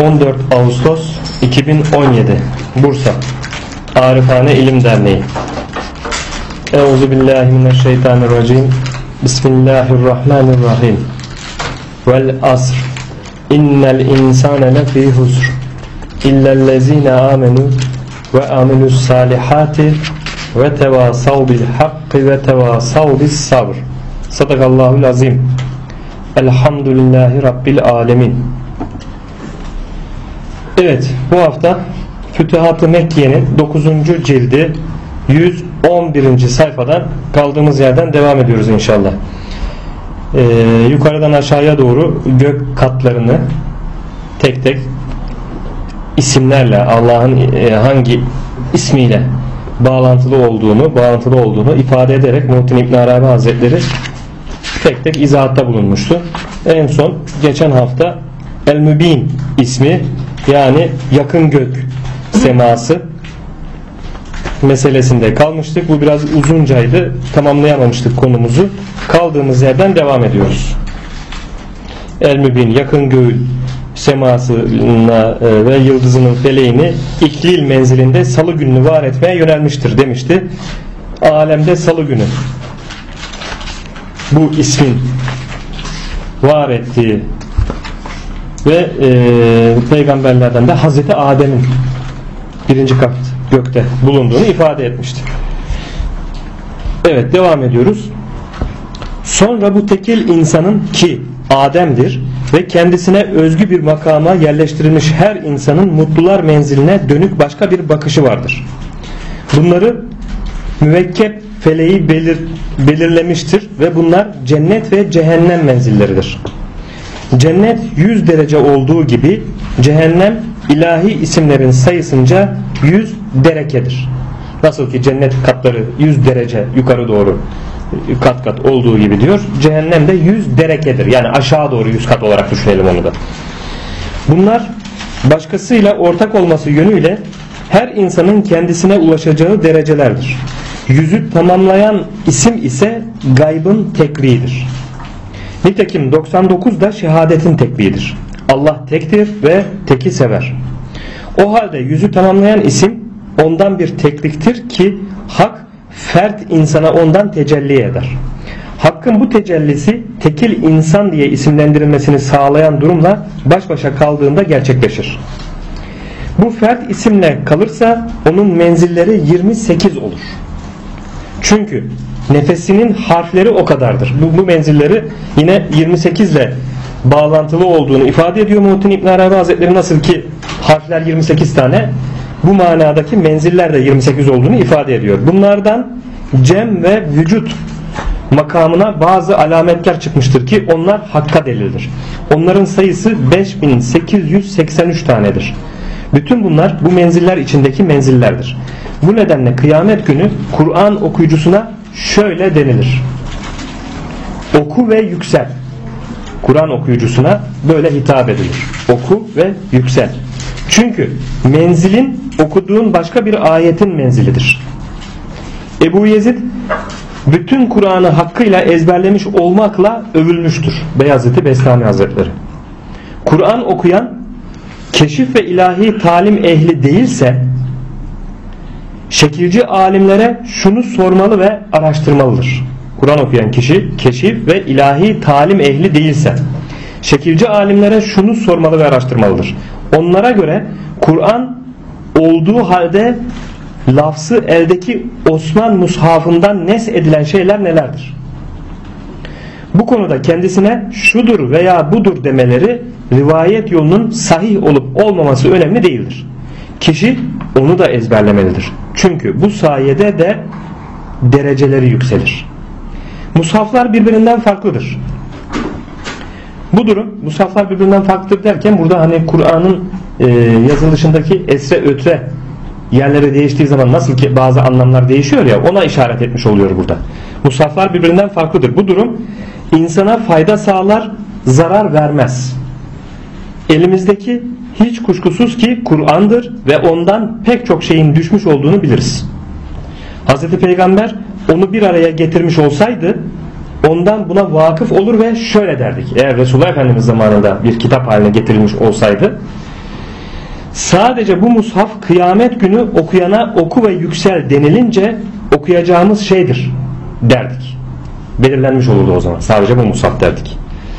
14 Ağustos 2017 Bursa Arifane İlim Derneği. Euzubillahimineşşeytanirracim. Bismillahirrahmanirrahim. Vel asr. İnnel insane lefî husr. İllellezîne âmenû ve amilus salihati ve tevasav bil hakkı ve tevasav bis sabr. Sadakallahul azim. Elhamdülillahi Rabbil alemin. Evet, bu hafta Fütuhat-ı Mekke'nin 9. cildi 111. sayfadan kaldığımız yerden devam ediyoruz inşallah. Yukarıdan aşağıya doğru gök katlarını tek tek isimlerle, Allah'ın hangi ismiyle bağlantılı olduğunu ifade ederek Muhittin İbn Arabi Hazretleri tek tek izahatta bulunmuştu. En son geçen hafta El-Mübin ismi, yani yakın gök seması meselesinde kalmıştık. Bu biraz uzuncaydı. Tamamlayamamıştık konumuzu. Kaldığımız yerden devam ediyoruz. El-Mübin yakın göğün semasına ve yıldızının feleğini İklil menzilinde salı gününü var etmeye yönelmiştir demişti. Alemde salı günü bu ismin var ettiği ve peygamberlerden de Hazreti Adem'in birinci kat gökte bulunduğunu ifade etmişti. Evet, devam ediyoruz. Sonra bu tekil insanın, ki Adem'dir ve kendisine özgü bir makama yerleştirilmiş her insanın mutlular menziline dönük başka bir bakışı vardır. Bunları müvekkep feleği belirlemiştir ve bunlar cennet ve cehennem menzilleridir. Cennet 100 derece olduğu gibi cehennem ilahi isimlerin sayısınca 100 derekedir. Nasıl ki cennet katları 100 derece yukarı doğru kat kat olduğu gibi diyor, cehennem de 100 derekedir. Yani aşağı doğru 100 kat olarak düşünelim onu da. Bunlar başkasıyla ortak olması yönüyle her insanın kendisine ulaşacağı derecelerdir. Yüzü tamamlayan isim ise gaybın tekriğidir. Nitekim 99 da şehadetin tekriğidir. Allah tektir ve teki sever. O halde yüzü tamamlayan isim ondan bir tekliktir ki hak fert insana ondan tecelli eder. Hakkın bu tecellisi tekil insan diye isimlendirilmesini sağlayan durumla baş başa kaldığında gerçekleşir. Bu fert isimle kalırsa onun menzilleri 28 olur. Çünkü nefesinin harfleri o kadardır. Bu menzilleri yine 28 ile bağlantılı olduğunu ifade ediyor Muhittin İbn Arabi Hazretleri. Nasıl ki harfler 28 tane, bu manadaki menziller de 28 olduğunu ifade ediyor. Bunlardan cem ve vücut makamına bazı alametler çıkmıştır ki onlar hakka delildir. Onların sayısı 5883 tanedir. Bütün bunlar bu menziller içindeki menzillerdir. Bu nedenle kıyamet günü Kur'an okuyucusuna şöyle denilir: oku ve yüksel. Kur'an okuyucusuna böyle hitap edilir: oku ve yüksel. Çünkü menzilin okuduğun başka bir ayetin menzilidir. Ebu Yezid bütün Kur'an'ı hakkıyla ezberlemiş olmakla övülmüştür. Beyazıt-ı Bestami Hazretleri. Kur'an okuyan keşif ve ilahi talim ehli değilse şekilci alimlere şunu sormalı ve araştırmalıdır. Kur'an okuyan kişi keşif ve ilahi talim ehli değilse şekilci alimlere şunu sormalı ve araştırmalıdır. Onlara göre Kur'an olduğu halde lafzı eldeki Osman mushafından nes edilen şeyler nelerdir? Bu konuda kendisine şudur veya budur demeleri rivayet yolunun sahih olup olmaması önemli değildir. Kişi onu da ezberlemelidir. Çünkü bu sayede de dereceleri yükselir. Mushaflar birbirinden farklıdır. Bu durum, mushaflar birbirinden farklıdır derken burada hani Kur'an'ın yazılışındaki esre ötre yerleri değiştiği zaman nasıl ki bazı anlamlar değişiyor ya, ona işaret etmiş oluyor burada. Mushaflar birbirinden farklıdır. Bu durum insana fayda sağlar, zarar vermez. Elimizdeki hiç kuşkusuz ki Kur'an'dır ve ondan pek çok şeyin düşmüş olduğunu biliriz. Hazreti Peygamber onu bir araya getirmiş olsaydı ondan buna vakıf olur ve şöyle derdik: eğer Resulullah Efendimiz zamanında bir kitap haline getirilmiş olsaydı Sadece bu mushaf kıyamet günü okuyana oku ve yüksel denilince okuyacağımız şeydir derdik. Belirlenmiş olurdu o zaman. Sadece bu mushaf derdik.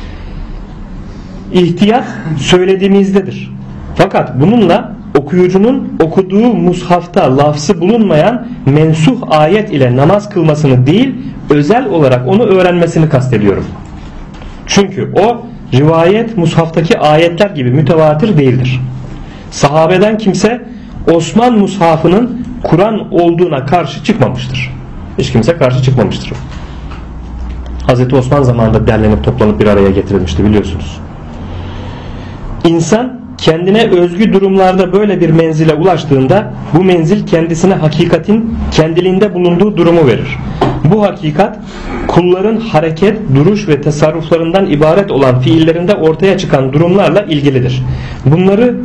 İhtiyat söylediğimizdedir. Fakat bununla okuyucunun okuduğu mushafta lafzı bulunmayan mensuh ayet ile namaz kılmasını değil, özel olarak onu öğrenmesini kastediyorum. Çünkü o rivayet mushaftaki ayetler gibi mütevatir değildir. Sahabeden kimse Osman mushafının Kur'an olduğuna karşı çıkmamıştır. Hiç kimse karşı çıkmamıştır. Hazreti Osman zamanında derlenip toplanıp bir araya getirilmişti, biliyorsunuz. İnsan kendine özgü durumlarda böyle bir menzile ulaştığında bu menzil kendisine hakikatin kendiliğinde bulunduğu durumu verir. Bu hakikat kulların hareket, duruş ve tasarruflarından ibaret olan fiillerinde ortaya çıkan durumlarla ilgilidir. Bunları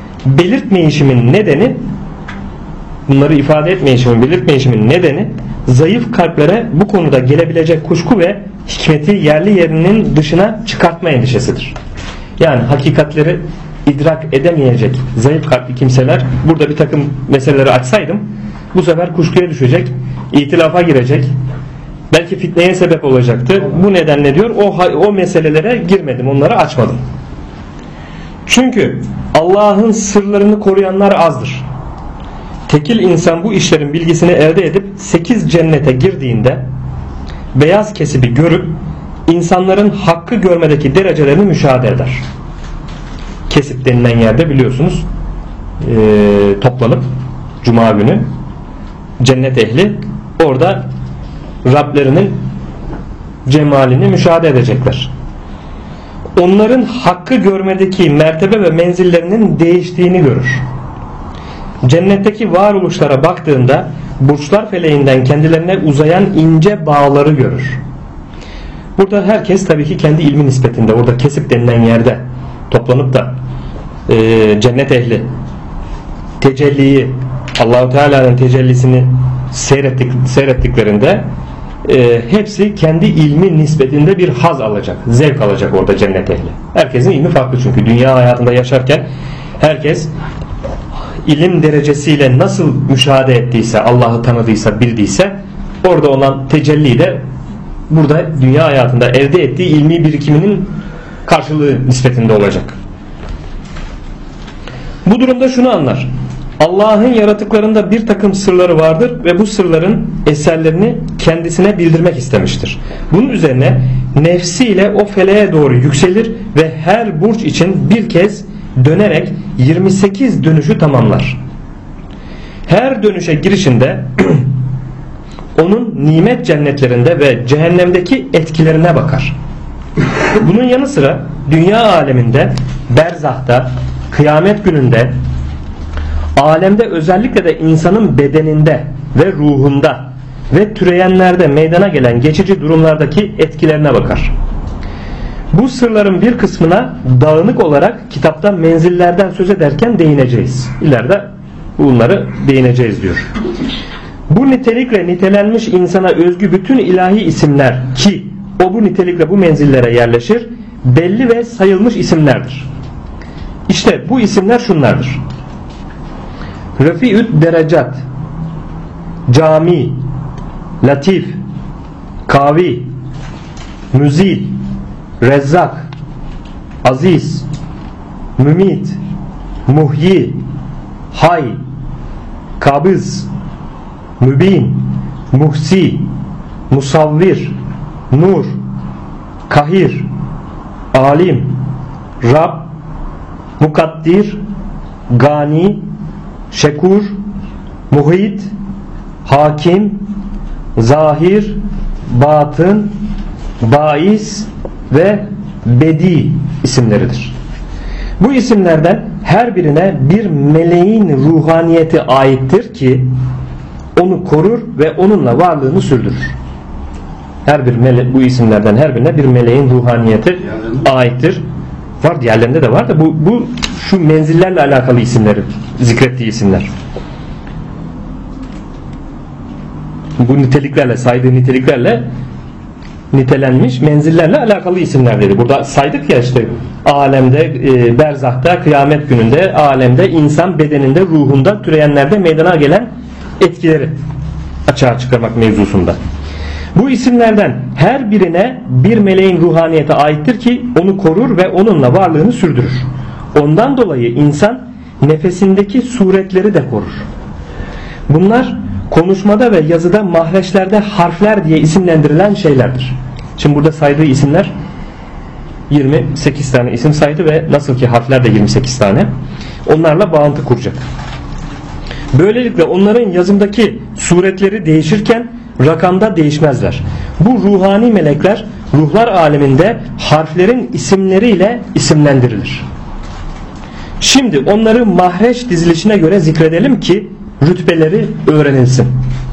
ifade belirtmeyişimin nedeni zayıf kalplere bu konuda gelebilecek kuşku ve hikmeti yerli yerinin dışına çıkartma endişesidir. Yani hakikatleri idrak edemeyecek zayıf kalpli kimseler burada bir takım meseleleri açsaydım bu sefer kuşkuya düşecek, ihtilafa girecek, belki fitneye sebep olacaktı. Bu nedenle diyor o meselelere girmedim, onları açmadım. Çünkü Allah'ın sırlarını koruyanlar azdır. Tekil insan bu işlerin bilgisini elde edip 8 cennete girdiğinde beyaz kesibi görüp insanların hakkı görmedeki derecelerini müşahede eder. Kesip denilen yerde biliyorsunuz toplanıp Cuma günü cennet ehli orada Rablerinin cemalini müşahede edecekler. Onların hakkı görmedeki mertebe ve menzillerinin değiştiğini görür. Cennetteki varoluşlara baktığında burçlar feleğinden kendilerine uzayan ince bağları görür. Burada herkes tabii ki kendi ilmi nispetinde orada kesip denilen yerde toplanıp da cennet ehli tecelliyi, Allahu Teala'nın tecellisini seyrettiklerinde hepsi kendi ilmi nispetinde bir haz alacak, zevk alacak orada cennet ehli. Herkesin ilmi farklı çünkü dünya hayatında yaşarken herkes ilim derecesiyle nasıl müşahede ettiyse, Allah'ı tanıdıysa, bildiyse orada olan tecelli de burada dünya hayatında elde ettiği ilmi birikiminin karşılığı nispetinde olacak. Bu durumda şunu anlar: Allah'ın yaratıklarında bir takım sırları vardır ve bu sırların eserlerini kendisine bildirmek istemiştir. Bunun üzerine nefsiyle o feleğe doğru yükselir ve her burç için bir kez dönerek 28 dönüşü tamamlar. Her dönüşe girişinde onun nimet cennetlerinde ve cehennemdeki etkilerine bakar. Bunun yanı sıra dünya aleminde, berzahta, kıyamet gününde, alemde, özellikle de insanın bedeninde ve ruhunda ve türeyenlerde meydana gelen geçici durumlardaki etkilerine bakar. Bu sırların bir kısmına dağınık olarak kitapta menzillerden söz ederken değineceğiz. İleride bunları değineceğiz diyor. Bu nitelikle nitelenmiş insana özgü bütün ilahi isimler ki o bu nitelikle bu menzillere yerleşir, belli ve sayılmış isimlerdir. İşte bu isimler şunlardır: Refi'ü't derecat, Cami, Latif, Kavi, Müzil, Rezzak, Aziz, Mümit, Muhyi, Hay, Kabız, Mübin, Muhsi, Musavvir, Nur, Kahir, Alim, Rab, Mukaddir, Gani, Şekur, Muhit, Hakim, Zahir, Batın, Bais ve Bedi isimleridir. Bu isimlerden her birine bir meleğin ruhaniyeti aittir ki onu korur ve onunla varlığını sürdürür. Her bir bu isimlerden her birine bir meleğin ruhaniyeti aittir. Var, diğerlerinde de var da bu şu menzillerle alakalı isimleri, zikrettiği isimler. Bu niteliklerle, saydığı niteliklerle nitelenmiş menzillerle alakalı isimler dedi. Burada saydık ya işte alemde, berzahta, kıyamet gününde, alemde, insan bedeninde, ruhunda, türeyenlerde meydana gelen etkileri açığa çıkarmak mevzusunda. Bu isimlerden her birine bir meleğin ruhaniyete aittir ki onu korur ve onunla varlığını sürdürür. Ondan dolayı insan nefesindeki suretleri de korur. Bunlar konuşmada ve yazıda mahreçlerde harfler diye isimlendirilen şeylerdir. Şimdi burada saydığı isimler 28 tane isim saydı ve nasıl ki harfler de 28 tane. Onlarla bağıntı kuracak. Böylelikle onların yazımdaki suretleri değişirken rakamda değişmezler. Bu ruhani melekler ruhlar aleminde harflerin isimleriyle isimlendirilir. Şimdi onları mahreç dizilişine göre zikredelim ki rütbeleri öğrenilsin.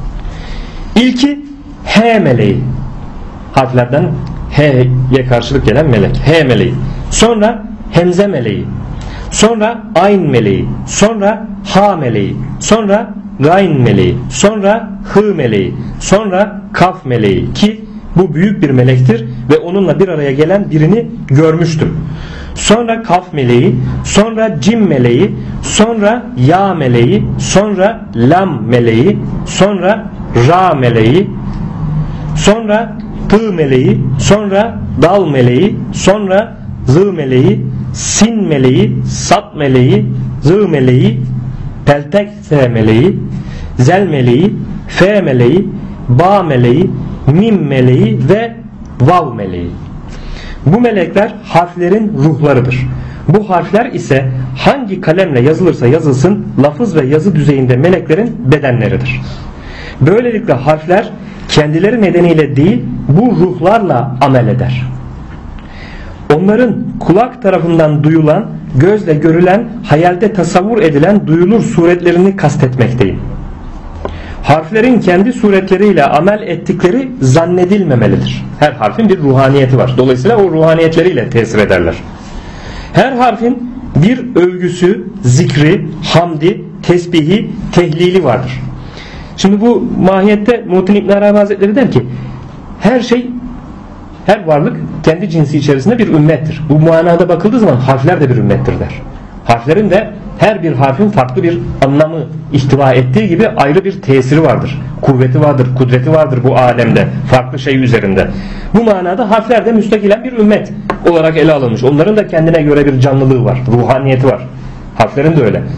İlki H meleği. Harflerden H'ye karşılık gelen melek. H meleği. Sonra Hemze meleği. Sonra Ayn meleği. Sonra Ha meleği. Sonra Gayn meleği. Sonra Hı meleği. Sonra Kaf meleği ki bu büyük bir melektir ve onunla bir araya gelen birini görmüştüm. Sonra Kaf meleği, sonra Cim meleği, sonra Ya meleği, sonra Lam meleği, sonra Ra meleği, sonra Tı meleği, sonra Dal meleği, sonra Z meleği, Sin meleği, Sat meleği, Z meleği, Peltekse meleği, Zel meleği, F meleği, Ba meleği, Mim meleği ve Vav meleği. Bu melekler harflerin ruhlarıdır. Bu harfler ise hangi kalemle yazılırsa yazılsın lafız ve yazı düzeyinde meleklerin bedenleridir. Böylelikle harfler kendileri nedeniyle değil bu ruhlarla amel eder. Onların kulak tarafından duyulan, gözle görülen, hayalde tasavvur edilen duyulur suretlerini kastetmekteyim. Harflerin kendi suretleriyle amel ettikleri zannedilmemelidir. Her harfin bir ruhaniyeti var. Dolayısıyla o ruhaniyetleriyle tesir ederler. Her harfin bir övgüsü, zikri, hamdi, tesbihi, tehlili vardır. Şimdi bu mahiyette Muhittin İbn Arabi Hazretleri der ki her şey, her varlık kendi cinsi içerisinde bir ümmettir. Bu manada bakıldığı zaman harfler de bir ümmettir der. Harflerin de her bir harfin farklı bir anlamı ihtiva ettiği gibi ayrı bir tesiri vardır. Kuvveti vardır, kudreti vardır bu alemde, farklı şey üzerinde. Bu manada harfler de müstakilen bir ümmet olarak ele alınmış. Onların da kendine göre bir canlılığı var, ruhaniyeti var. Harflerin de öyle.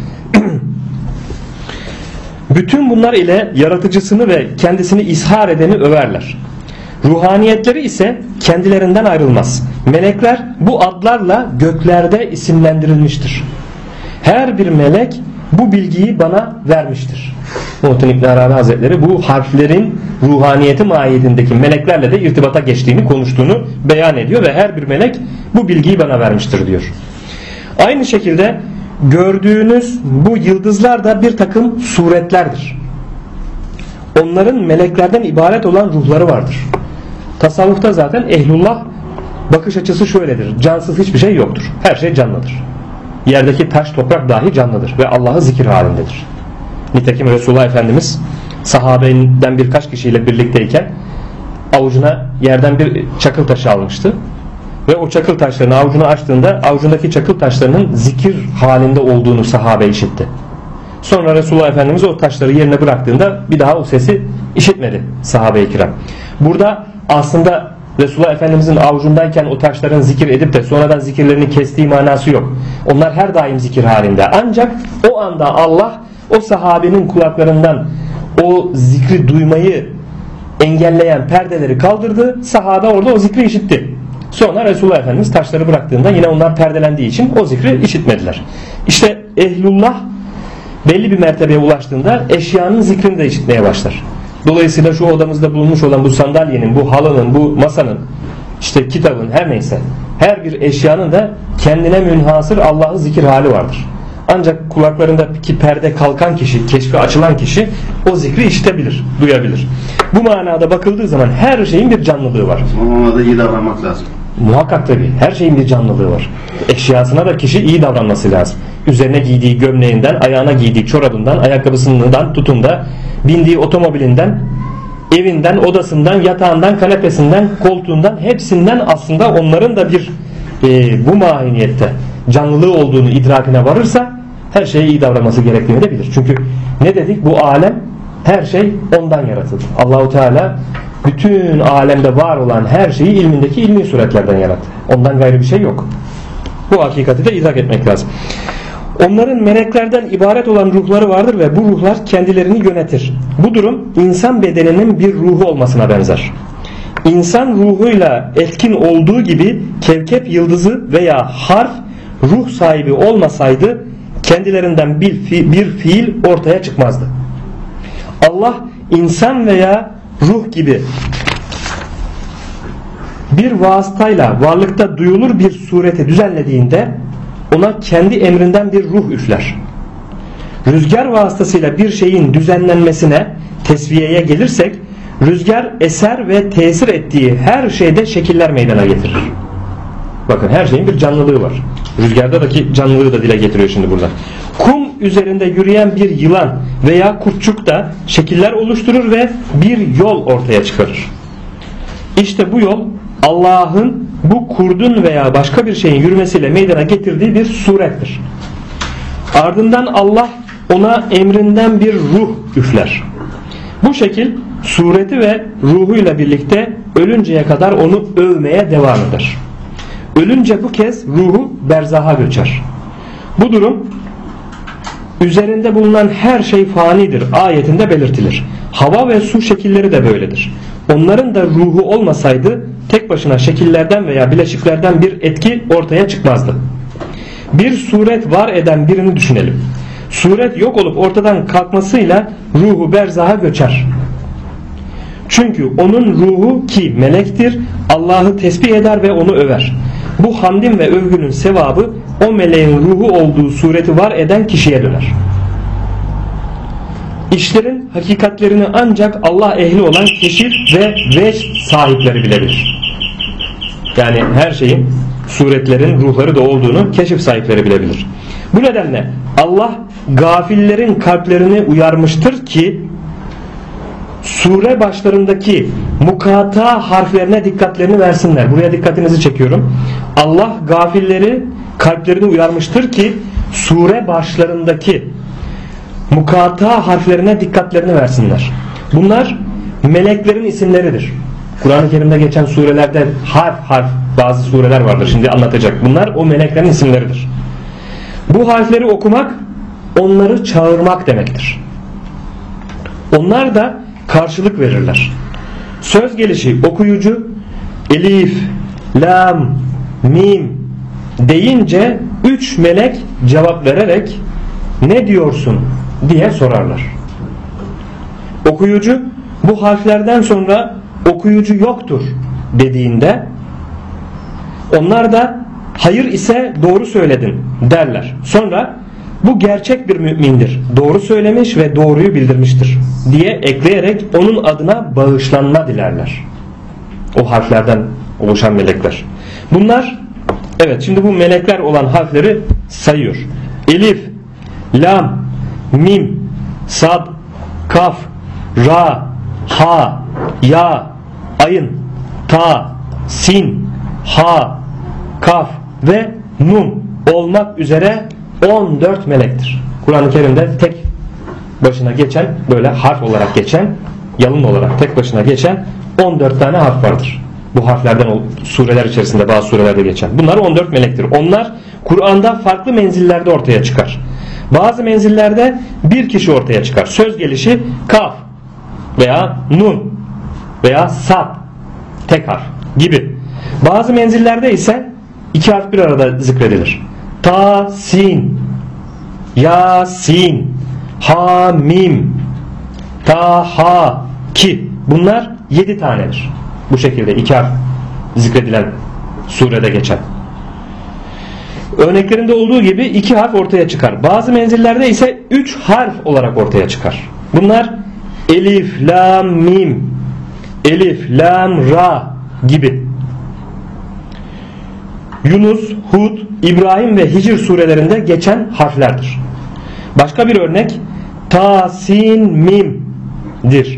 Bütün bunlar ile yaratıcısını ve kendisini ishar edeni överler. Ruhaniyetleri ise kendilerinden ayrılmaz. Melekler bu adlarla göklerde isimlendirilmiştir. Her bir melek bu bilgiyi bana vermiştir. Muhittin İbn Arabi Hazretleri bu harflerin ruhaniyeti mahiyetindeki meleklerle de irtibata geçtiğini, konuştuğunu beyan ediyor ve her bir melek bu bilgiyi bana vermiştir diyor. Aynı şekilde gördüğünüz bu yıldızlar da bir takım suretlerdir. Onların meleklerden ibaret olan ruhları vardır. Tasavvufta zaten ehlullah bakış açısı şöyledir. Cansız hiçbir şey yoktur. Her şey canlıdır. Yerdeki taş toprak dahi canlıdır ve Allah'ı zikir halindedir. Nitekim Resulullah Efendimiz sahabeden birkaç kişiyle birlikteyken avucuna yerden bir çakıl taşı almıştı. Ve o çakıl taşlarını avucunu açtığında avucundaki çakıl taşlarının zikir halinde olduğunu sahabe işitti. Sonra Resulullah Efendimiz o taşları yerine bıraktığında bir daha o sesi işitmedi sahabe-i kiram. Burada aslında Resulullah Efendimizin avucundayken o taşların zikir edip de sonradan zikirlerini kestiği manası yok. Onlar her daim zikir halinde. Ancak o anda Allah o sahabenin kulaklarından o zikri duymayı engelleyen perdeleri kaldırdı. Sahabe orada o zikri işitti. Sonra Resulullah Efendimiz taşları bıraktığında yine onlar perdelendiği için o zikri işitmediler. İşte ehlullah belli bir mertebeye ulaştığında eşyanın zikrini de işitmeye başlar. Dolayısıyla şu odamızda bulunmuş olan bu sandalyenin, bu halının, bu masanın, işte kitabın her neyse her bir eşyanın da kendine münhasır Allah'ı zikir hali vardır. Ancak kulaklarındaki perde kalkan kişi, keşfi açılan kişi o zikri işitebilir, duyabilir. Bu manada bakıldığı zaman her şeyin bir canlılığı var. Ona da iyi davranmak lazım. Muhakkak tabii. Her şeyin bir canlılığı var. Eşyasına da kişi iyi davranması lazım. Üzerine giydiği gömleğinden, ayağına giydiği çorabından, ayakkabısından tutun da bindiği otomobilinden evinden, odasından, yatağından, kanepesinden, koltuğundan, hepsinden aslında onların da bir bu mahiniyette canlılığı olduğunu idrakine varırsa her şeye iyi davranması gerektiğini de bilir. Çünkü ne dedik? Bu alem, her şey ondan yaratıldı. Allahu Teala bütün alemde var olan her şeyi ilmindeki ilmi suretlerden yarattı. Ondan gayrı bir şey yok. Bu hakikati de idrak etmek lazım. Onların meleklerden ibaret olan ruhları vardır ve bu ruhlar kendilerini yönetir. Bu durum insan bedeninin bir ruhu olmasına benzer. İnsan ruhuyla etkin olduğu gibi kevkep yıldızı veya harf ruh sahibi olmasaydı kendilerinden bir fiil ortaya çıkmazdı. Allah insan veya ruh gibi bir vasıtayla varlıkta duyulur bir sureti düzenlediğinde ona kendi emrinden bir ruh üfler. Rüzgar vasıtasıyla bir şeyin düzenlenmesine, tesviyeye gelirsek, rüzgar eser ve tesir ettiği her şeyde şekiller meydana getirir. Bakın, her şeyin bir canlılığı var. Rüzgardaki canlılığı da dile getiriyor şimdi burada. Kum üzerinde yürüyen bir yılan veya kurtçuk da şekiller oluşturur ve bir yol ortaya çıkarır. İşte bu yol Allah'ın bu kurdun veya başka bir şeyin yürümesiyle meydana getirdiği bir surettir. Ardından Allah ona emrinden bir ruh üfler. Bu şekil sureti ve ruhuyla birlikte ölünceye kadar onu övmeye devam eder. Ölünce bu kez ruhu berzaha göçer. Bu durum üzerinde bulunan her şey fanidir ayetinde belirtilir. Hava ve su şekilleri de böyledir. Onların da ruhu olmasaydı tek başına şekillerden veya bileşiklerden bir etki ortaya çıkmazdı. Bir suret var eden birini düşünelim. Suret yok olup ortadan kalkmasıyla ruhu berzaha göçer. Çünkü onun ruhu ki melektir Allah'ı tesbih eder ve onu över. Bu hamdin ve övgünün sevabı o meleğin ruhu olduğu sureti var eden kişiye döner. İşlerin hakikatlerini ancak Allah ehli olan keşif ve veç sahipleri bilebilir. Yani her şeyin, suretlerin ruhları da olduğunu keşif sahipleri bilebilir. Bu nedenle Allah gafillerin kalplerini uyarmıştır ki sure başlarındaki mukata harflerine dikkatlerini versinler. Buraya dikkatinizi çekiyorum. Allah gafilleri kalplerini uyarmıştır ki sure başlarındaki mukata harflerine dikkatlerini versinler. Bunlar meleklerin isimleridir. Kur'an-ı Kerim'de geçen surelerde harf bazı sureler vardır. Şimdi anlatacak. Bunlar o meleklerin isimleridir. Bu harfleri okumak onları çağırmak demektir. Onlar da karşılık verirler. Söz gelişi okuyucu elif, lam, mim deyince 3 melek cevap vererek ne diyorsun diye sorarlar. Okuyucu bu harflerden sonra okuyucu yoktur dediğinde onlar da hayır ise doğru söyledin derler. Sonra bu gerçek bir mümindir, doğru söylemiş ve doğruyu bildirmiştir diye ekleyerek onun adına bağışlanma dilerler. O harflerden oluşan melekler. Bunlar, evet, şimdi bu melekler olan harfleri sayıyor. Elif, lam, mim, sad, kaf, ra, ha, ya, ayın, ta, sin, ha, kaf ve nun olmak üzere 14 melektir. Kur'an-ı Kerim'de tek başına geçen, böyle harf olarak geçen, yalın olarak tek başına geçen 14 tane harf vardır. Bu harflerden sureler içerisinde bazı surelerde geçen. Bunlar 14 melektir. Onlar Kur'an'da farklı menzillerde ortaya çıkar. Bazı menzillerde bir kişi ortaya çıkar. Söz gelişi kaf veya nun veya sad tek harf gibi. Bazı menzillerde ise iki harf bir arada zikredilir. Ta, sin, ya, sin, ha, mim, ta, ha, ki. Bunlar 7 tanedir. Bu şekilde iki harf zikredilen surede geçen. Örneklerinde olduğu gibi 2 harf ortaya çıkar. Bazı menzillerde ise 3 harf olarak ortaya çıkar. Bunlar elif, lam, mim, elif, lam, ra gibi. Yunus, Hud, İbrahim ve Hicr surelerinde geçen harflerdir. Başka bir örnek ta, sin, mim'dir.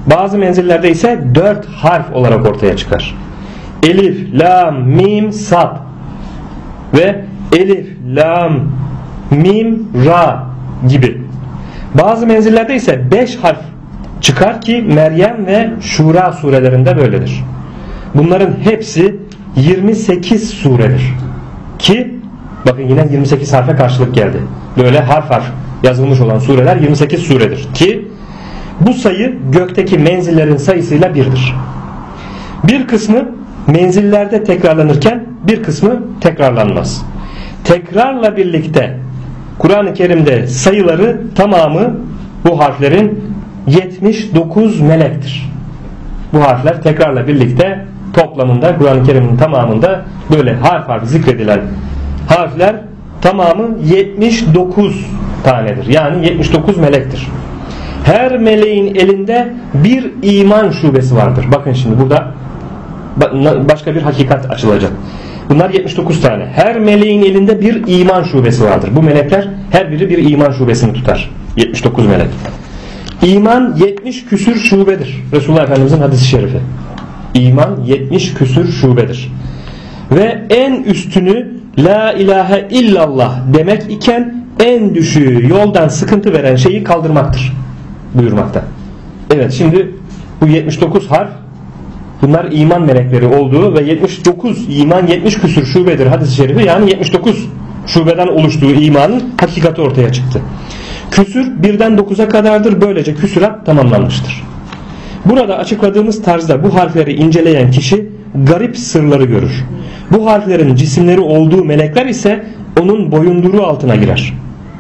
Bazı menzillerde ise 4 harf olarak ortaya çıkar. Elif, lam, mim, sad ve elif, lam, mim, ra gibi. Bazı menzillerde ise 5 harf çıkar ki Meryem ve Şura surelerinde böyledir. Bunların hepsi 28 suredir. Ki bakın yine 28 harfe karşılık geldi. Böyle harf harf yazılmış olan sureler 28 suredir. Ki bu sayı gökteki menzillerin sayısıyla birdir. Bir kısmı menzillerde tekrarlanırken bir kısmı tekrarlanmaz. Tekrarla birlikte Kur'an-ı Kerim'de sayıları tamamı bu harflerin 79 melektir. Bu harfler tekrarla birlikte toplamında Kur'an-ı Kerim'in tamamında böyle harf harf zikredilen harfler tamamı 79 tanedir. Yani 79 melektir. Her meleğin elinde bir iman şubesi vardır. Bakın şimdi burada başka bir hakikat açılacak. Bunlar 79 tane. Her meleğin elinde bir iman şubesi vardır. Bu melekler her biri bir iman şubesini tutar. 79 melek. İman 70 küsür şubedir. Resulullah Efendimizin hadis-i şerifi. İman 70 küsür şubedir. Ve en üstünü la ilahe illallah demek iken en düşüğü yoldan sıkıntı veren şeyi kaldırmaktır buyurmakta. Evet, şimdi bu 79 harf, bunlar iman melekleri olduğu ve 79 iman 70 küsür şubedir hadis-i şerifi, yani 79 şubeden oluştuğu imanın hakikati ortaya çıktı. Küsür 1'den 9'a kadardır. Böylece küsurat tamamlanmıştır. Burada açıkladığımız tarzda bu harfleri inceleyen kişi garip sırları görür. Bu harflerin cisimleri olduğu melekler ise onun boyunduruğu altına girer.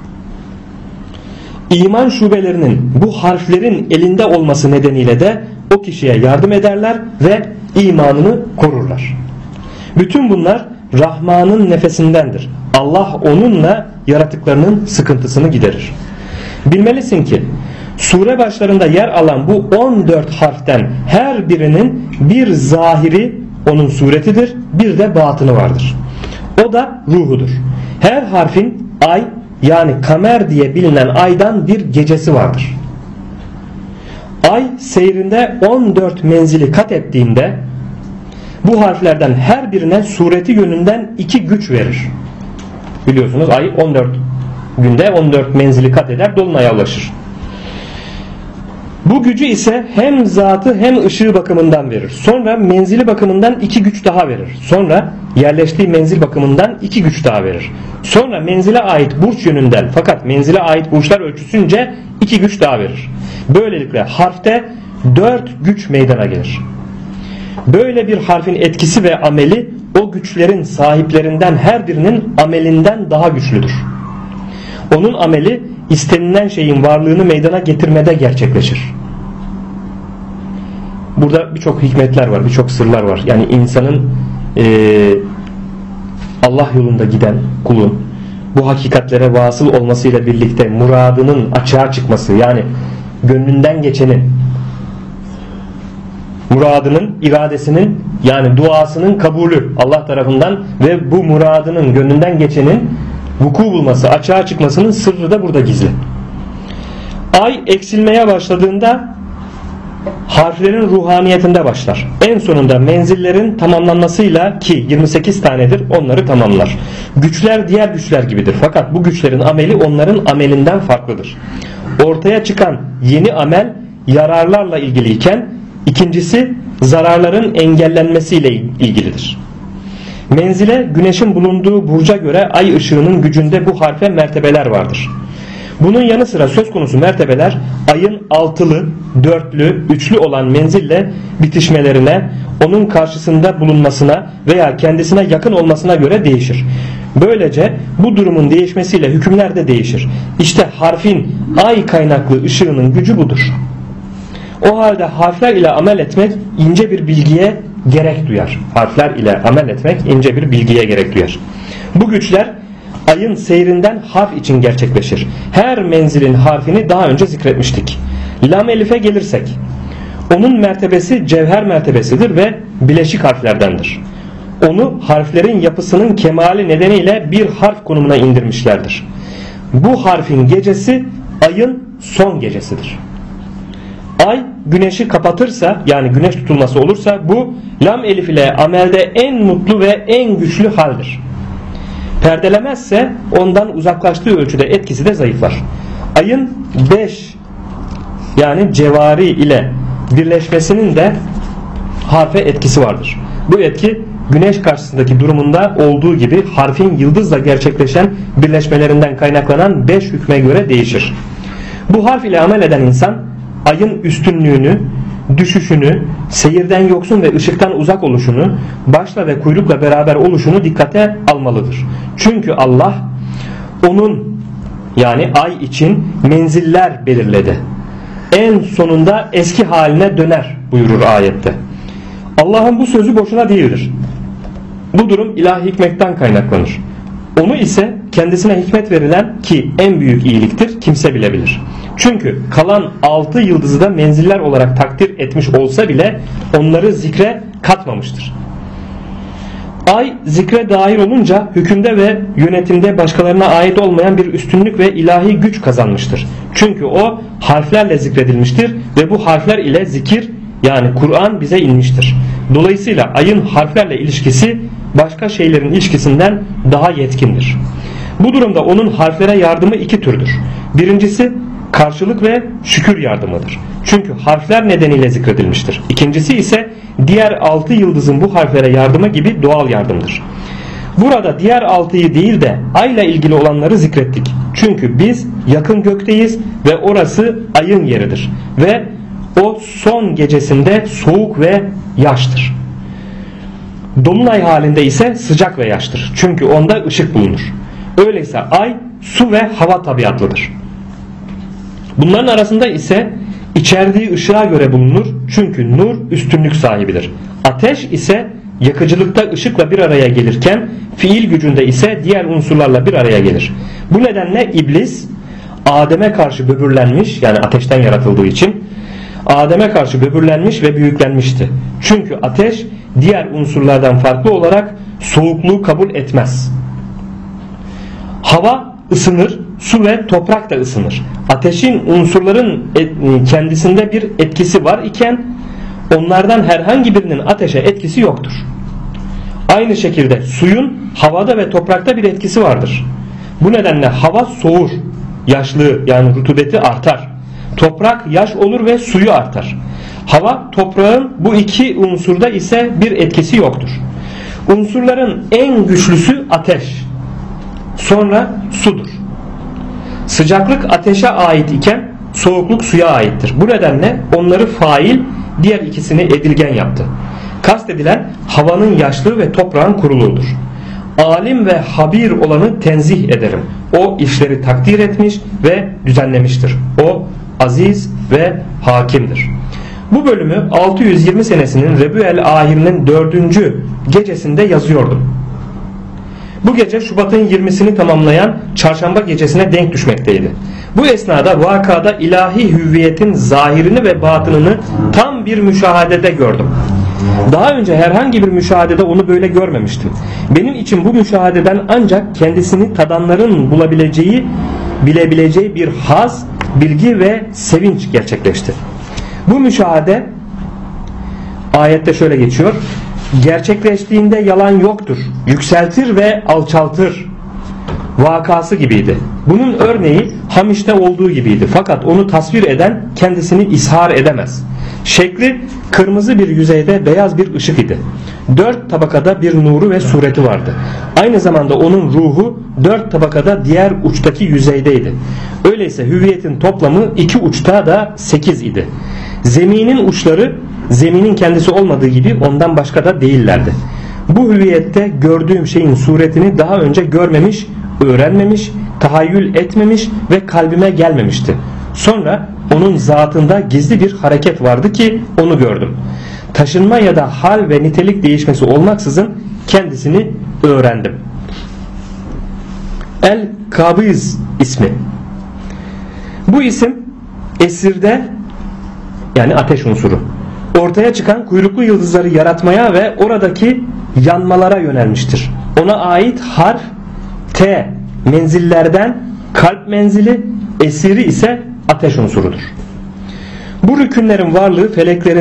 İman şubelerinin bu harflerin elinde olması nedeniyle de o kişiye yardım ederler ve imanını korurlar. Bütün bunlar Rahman'ın nefesindendir. Allah onunla yaratıklarının sıkıntısını giderir. Bilmelisin ki sure başlarında yer alan bu 14 harften her birinin bir zahiri, onun suretidir, bir de batını vardır. O da ruhudur. Her harfin ay, yani kamer diye bilinen aydan bir gecesi vardır. Ay seyrinde 14 menzili kat ettiğinde bu harflerden her birine sureti yönünden 2 güç verir. Biliyorsunuz ay 14 günde 14 menzili kat eder, dolunaya ulaşır. Bu gücü ise hem zatı hem ışığı bakımından verir. Sonra menzili bakımından 2 güç daha verir. Sonra yerleştiği menzil bakımından 2 güç daha verir. Sonra menzile ait burç yönünden, fakat menzile ait burçlar ölçüsünce 2 güç daha verir. Böylelikle harfte 4 güç meydana gelir. Böyle bir harfin etkisi ve ameli o güçlerin sahiplerinden her birinin amelinden daha güçlüdür. Onun ameli istenilen şeyin varlığını meydana getirmede gerçekleşir. Burada birçok hikmetler var, birçok sırlar var. Yani insanın Allah yolunda giden kulun bu hakikatlere vasıl olmasıyla birlikte muradının açığa çıkması, yani gönlünden geçenin, muradının, iradesinin, yani duasının kabulü Allah tarafından ve bu muradının, gönlünden geçenin vuku bulması, açığa çıkmasının sırrı da burada gizli. Ay eksilmeye başladığında harflerin ruhaniyetinde başlar. En sonunda menzillerin tamamlanmasıyla, ki 28 tanedir, onları tamamlar. Güçler diğer güçler gibidir. Fakat bu güçlerin ameli onların amelinden farklıdır. Ortaya çıkan yeni amel yararlarla ilgiliyken ikincisi zararların engellenmesiyle ilgilidir. Menzile güneşin bulunduğu burca göre ay ışığının gücünde bu harfe mertebeler vardır. Bunun yanı sıra söz konusu mertebeler ayın altılı, dörtlü, üçlü olan menzille bitişmelerine, onun karşısında bulunmasına veya kendisine yakın olmasına göre değişir. Böylece bu durumun değişmesiyle hükümler de değişir. İşte harfin ay kaynaklı ışığının gücü budur. O halde harfler ile amel etmek ince bir bilgiye gerek duyar. Harfler ile amel etmek ince bir bilgiye gerek duyar. Bu güçler ayın seyrinden harf için gerçekleşir. Her menzilin harfini daha önce zikretmiştik. Lam elife gelirsek, onun mertebesi cevher mertebesidir ve bileşik harflerdendir. Onu harflerin yapısının kemali nedeniyle bir harf konumuna indirmişlerdir. Bu harfin gecesi ayın son gecesidir. Ay güneşi kapatırsa, yani güneş tutulması olursa, bu lam elif ile amelde en mutlu ve en güçlü haldir. Perdelemezse ondan uzaklaştığı ölçüde etkisi de zayıflar. Ayın 5 yani cevari ile birleşmesinin de harfe etkisi vardır. Bu etki güneş karşısındaki durumunda olduğu gibi harfin yıldızla gerçekleşen birleşmelerinden kaynaklanan 5 hükme göre değişir. Bu harf ile amel eden insan ayın üstünlüğünü, düşüşünü, seyirden yoksun ve ışıktan uzak oluşunu, başla ve kuyrukla beraber oluşunu dikkate almalıdır. Çünkü Allah onun, yani ay için menziller belirledi. En sonunda eski haline döner buyurur ayette. Allah'ın bu sözü boşuna değildir. Bu durum ilahi hikmetten kaynaklanır. Onu ise kendisine hikmet verilen, ki en büyük iyiliktir, kimse bilebilir. Çünkü kalan 6 yıldızı da menziller olarak takdir etmiş olsa bile onları zikre katmamıştır. Ay zikre dahil olunca hükümde ve yönetimde başkalarına ait olmayan bir üstünlük ve ilahi güç kazanmıştır. Çünkü o harflerle zikredilmiştir ve bu harfler ile zikir, yani Kur'an bize inmiştir. Dolayısıyla ayın harflerle ilişkisi başka şeylerin ilişkisinden daha yetkindir. Bu durumda onun harflere yardımı iki türdür. Birincisi karşılık ve şükür yardımıdır. Çünkü harfler nedeniyle zikredilmiştir. İkincisi ise diğer 6 yıldızın bu harflere yardımı gibi doğal yardımdır. Burada diğer 6'yı değil de ayla ilgili olanları zikrettik. Çünkü biz yakın gökteyiz ve orası ayın yeridir. Ve o son gecesinde soğuk ve yaştır. Dolunay halinde ise sıcak ve yaştır. Çünkü onda ışık bulunur. Öyleyse ay su ve hava tabiatlıdır. Bunların arasında ise içerdiği ışığa göre bulunur. Çünkü nur üstünlük sahibidir. Ateş ise yakıcılıkta ışıkla bir araya gelirken fiil gücünde ise diğer unsurlarla bir araya gelir. Bu nedenle iblis Adem'e karşı böbürlenmiş, yani ateşten yaratıldığı için Adem'e karşı böbürlenmiş ve büyüklenmişti. Çünkü ateş diğer unsurlardan farklı olarak soğukluğu kabul etmez. Hava ısınır, su ve toprak da ısınır. Ateşin unsurların kendisinde bir etkisi var iken onlardan herhangi birinin ateşe etkisi yoktur. Aynı şekilde suyun havada ve toprakta bir etkisi vardır. Bu nedenle hava soğur, yaşlığı yani rutubeti artar. Toprak yaş olur ve suyu artar. Hava, toprağın bu iki unsurda ise bir etkisi yoktur. Unsurların en güçlüsü ateş, sonra sudur. Sıcaklık ateşe ait iken soğukluk suya aittir. Bu nedenle onları fail, diğer ikisini edilgen yaptı. Kastedilen havanın yaşlığı ve toprağın kuruluğudur. Alim ve habir olanı tenzih ederim. O işleri takdir etmiş ve düzenlemiştir. O aziz ve hakimdir. Bu bölümü 620 senesinin Rebü'el Ahir'inin 4. gecesinde yazıyordum. Bu gece Şubat'ın 20'sini tamamlayan çarşamba gecesine denk düşmekteydi. Bu esnada vakada ilahi hüviyetin zahirini ve batınını tam bir müşahadede gördüm. Daha önce herhangi bir müşahadede onu böyle görmemiştim. Benim için bu müşahadeden ancak kendisini tadanların bilebileceği bir haz, bilgi ve sevinç gerçekleşti. Bu müşahede ayette şöyle geçiyor: gerçekleştiğinde yalan yoktur, yükseltir ve alçaltır vakası gibiydi. Bunun örneği Hamiş'te olduğu gibiydi. Fakat onu tasvir eden kendisini ishar edemez. Şekli kırmızı bir yüzeyde beyaz bir ışık idi. 4 tabakada bir nuru ve sureti vardı. Aynı zamanda onun ruhu 4 tabakada diğer uçtaki yüzeydeydi. Öyleyse hüviyetin toplamı 2 uçta da 8 idi. Zeminin uçları zeminin kendisi olmadığı gibi ondan başka da değillerdi. Bu hüviyette gördüğüm şeyin suretini daha önce görmemiş, öğrenmemiş, tahayyül etmemiş ve kalbime gelmemişti. Sonra onun zatında gizli bir hareket vardı ki onu gördüm. Taşınma ya da hal ve nitelik değişmesi olmaksızın kendisini öğrendim. El-Kabiz ismi. Bu isim esirde, yani ateş unsuru, ortaya çıkan kuyruklu yıldızları yaratmaya ve oradaki yanmalara yönelmiştir. Ona ait harf T menzillerden kalp menzili, esiri ise ateş unsurudur. Bu rükünlerin varlığı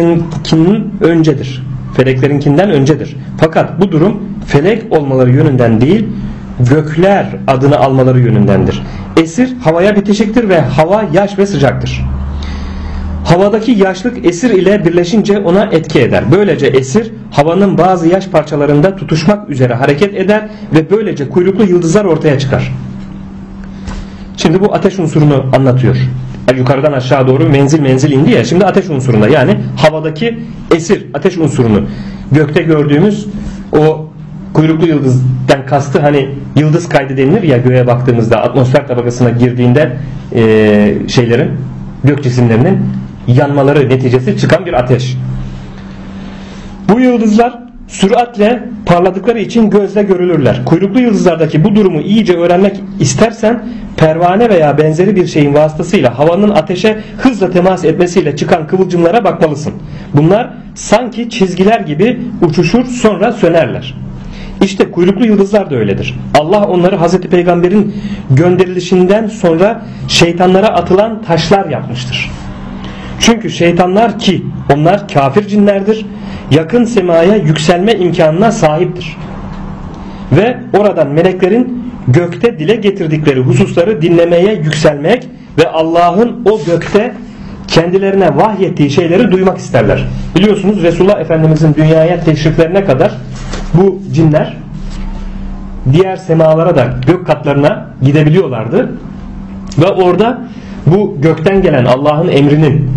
feleklerinkinden öncedir. Fakat bu durum felek olmaları yönünden değil, gökler adını almaları yönündendir. Esir havaya bitişiktir ve hava yaş ve sıcaktır. Havadaki yaşlık esir ile birleşince ona etki eder. Böylece esir havanın bazı yaş parçalarında tutuşmak üzere hareket eder ve böylece kuyruklu yıldızlar ortaya çıkar. Şimdi bu ateş unsurunu anlatıyor. Yukarıdan aşağı doğru menzil menzil indi ya, şimdi ateş unsurunda, yani havadaki esir ateş unsurunu, gökte gördüğümüz o kuyruklu yıldızdan kastı, hani yıldız kaydı denilir ya göğe baktığımızda, atmosfer tabakasına girdiğinde şeylerin, gök cisimlerinin yanmaları neticesi çıkan bir ateş. Bu yıldızlar süratle parladıkları için gözle görülürler. Kuyruklu yıldızlardaki bu durumu iyice öğrenmek istersen pervane veya benzeri bir şeyin vasıtasıyla havanın ateşe hızla temas etmesiyle çıkan kıvılcımlara bakmalısın. Bunlar sanki çizgiler gibi uçuşur sonra sönerler. İşte kuyruklu yıldızlar da öyledir. Allah onları Hazreti Peygamber'in gönderilişinden sonra şeytanlara atılan taşlar yapmıştır. Çünkü şeytanlar, ki onlar kafir cinlerdir, yakın semaya yükselme imkanına sahiptir. Ve oradan meleklerin gökte dile getirdikleri hususları dinlemeye yükselmek ve Allah'ın o gökte kendilerine vahyettiği şeyleri duymak isterler. Biliyorsunuz Resulullah Efendimizin dünyaya teşriflerine kadar bu cinler diğer semalara da, gök katlarına gidebiliyorlardı. Ve orada bu gökten gelen Allah'ın emrinin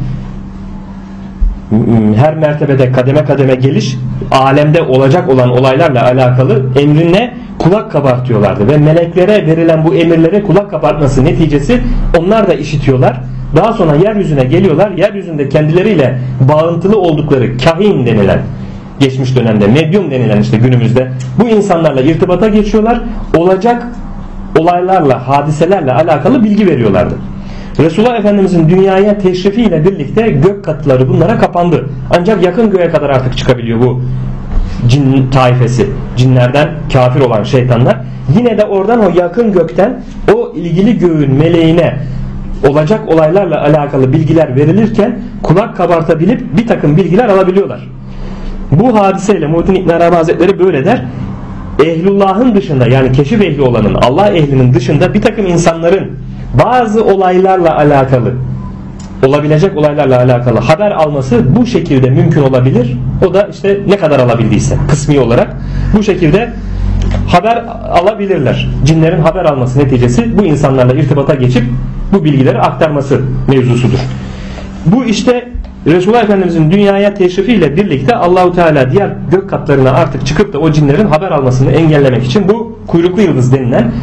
her mertebede kademe kademe geliş, alemde olacak olan olaylarla alakalı emrine kulak kabartıyorlardı ve meleklere verilen bu emirlere kulak kabartması neticesi onlar da işitiyorlar. Daha sonra yeryüzüne geliyorlar. Yeryüzünde kendileriyle bağıntılı oldukları kahin denilen, geçmiş dönemde medyum denilen, işte günümüzde bu insanlarla irtibata geçiyorlar. Olacak olaylarla, hadiselerle alakalı bilgi veriyorlardı. Resulullah Efendimizin dünyaya teşrifiyle birlikte gök katları bunlara kapandı. Ancak yakın göğe kadar artık çıkabiliyor bu cin taifesi. Cinlerden kafir olan şeytanlar. Yine de oradan, o yakın gökten o ilgili göğün meleğine olacak olaylarla alakalı bilgiler verilirken kulak kabartabilip bir takım bilgiler alabiliyorlar. Bu hadiseyle Muhittin İbn Arabi Hazretleri böyle der. Ehlullah'ın dışında, yani keşif ehli olanın, Allah ehlinin dışında bir takım insanların bazı olaylarla alakalı, olabilecek olaylarla alakalı haber alması bu şekilde mümkün olabilir. O da işte ne kadar alabildiyse kısmi olarak bu şekilde haber alabilirler. Cinlerin haber alması neticesi bu insanlarla irtibata geçip bu bilgileri aktarması mevzusudur. Bu işte Resulullah Efendimizin dünyaya teşrifiyle birlikte Allahu Teala diğer gök katlarına artık çıkıp da o cinlerin haber almasını engellemek için bu kuyruklu yıldız denilen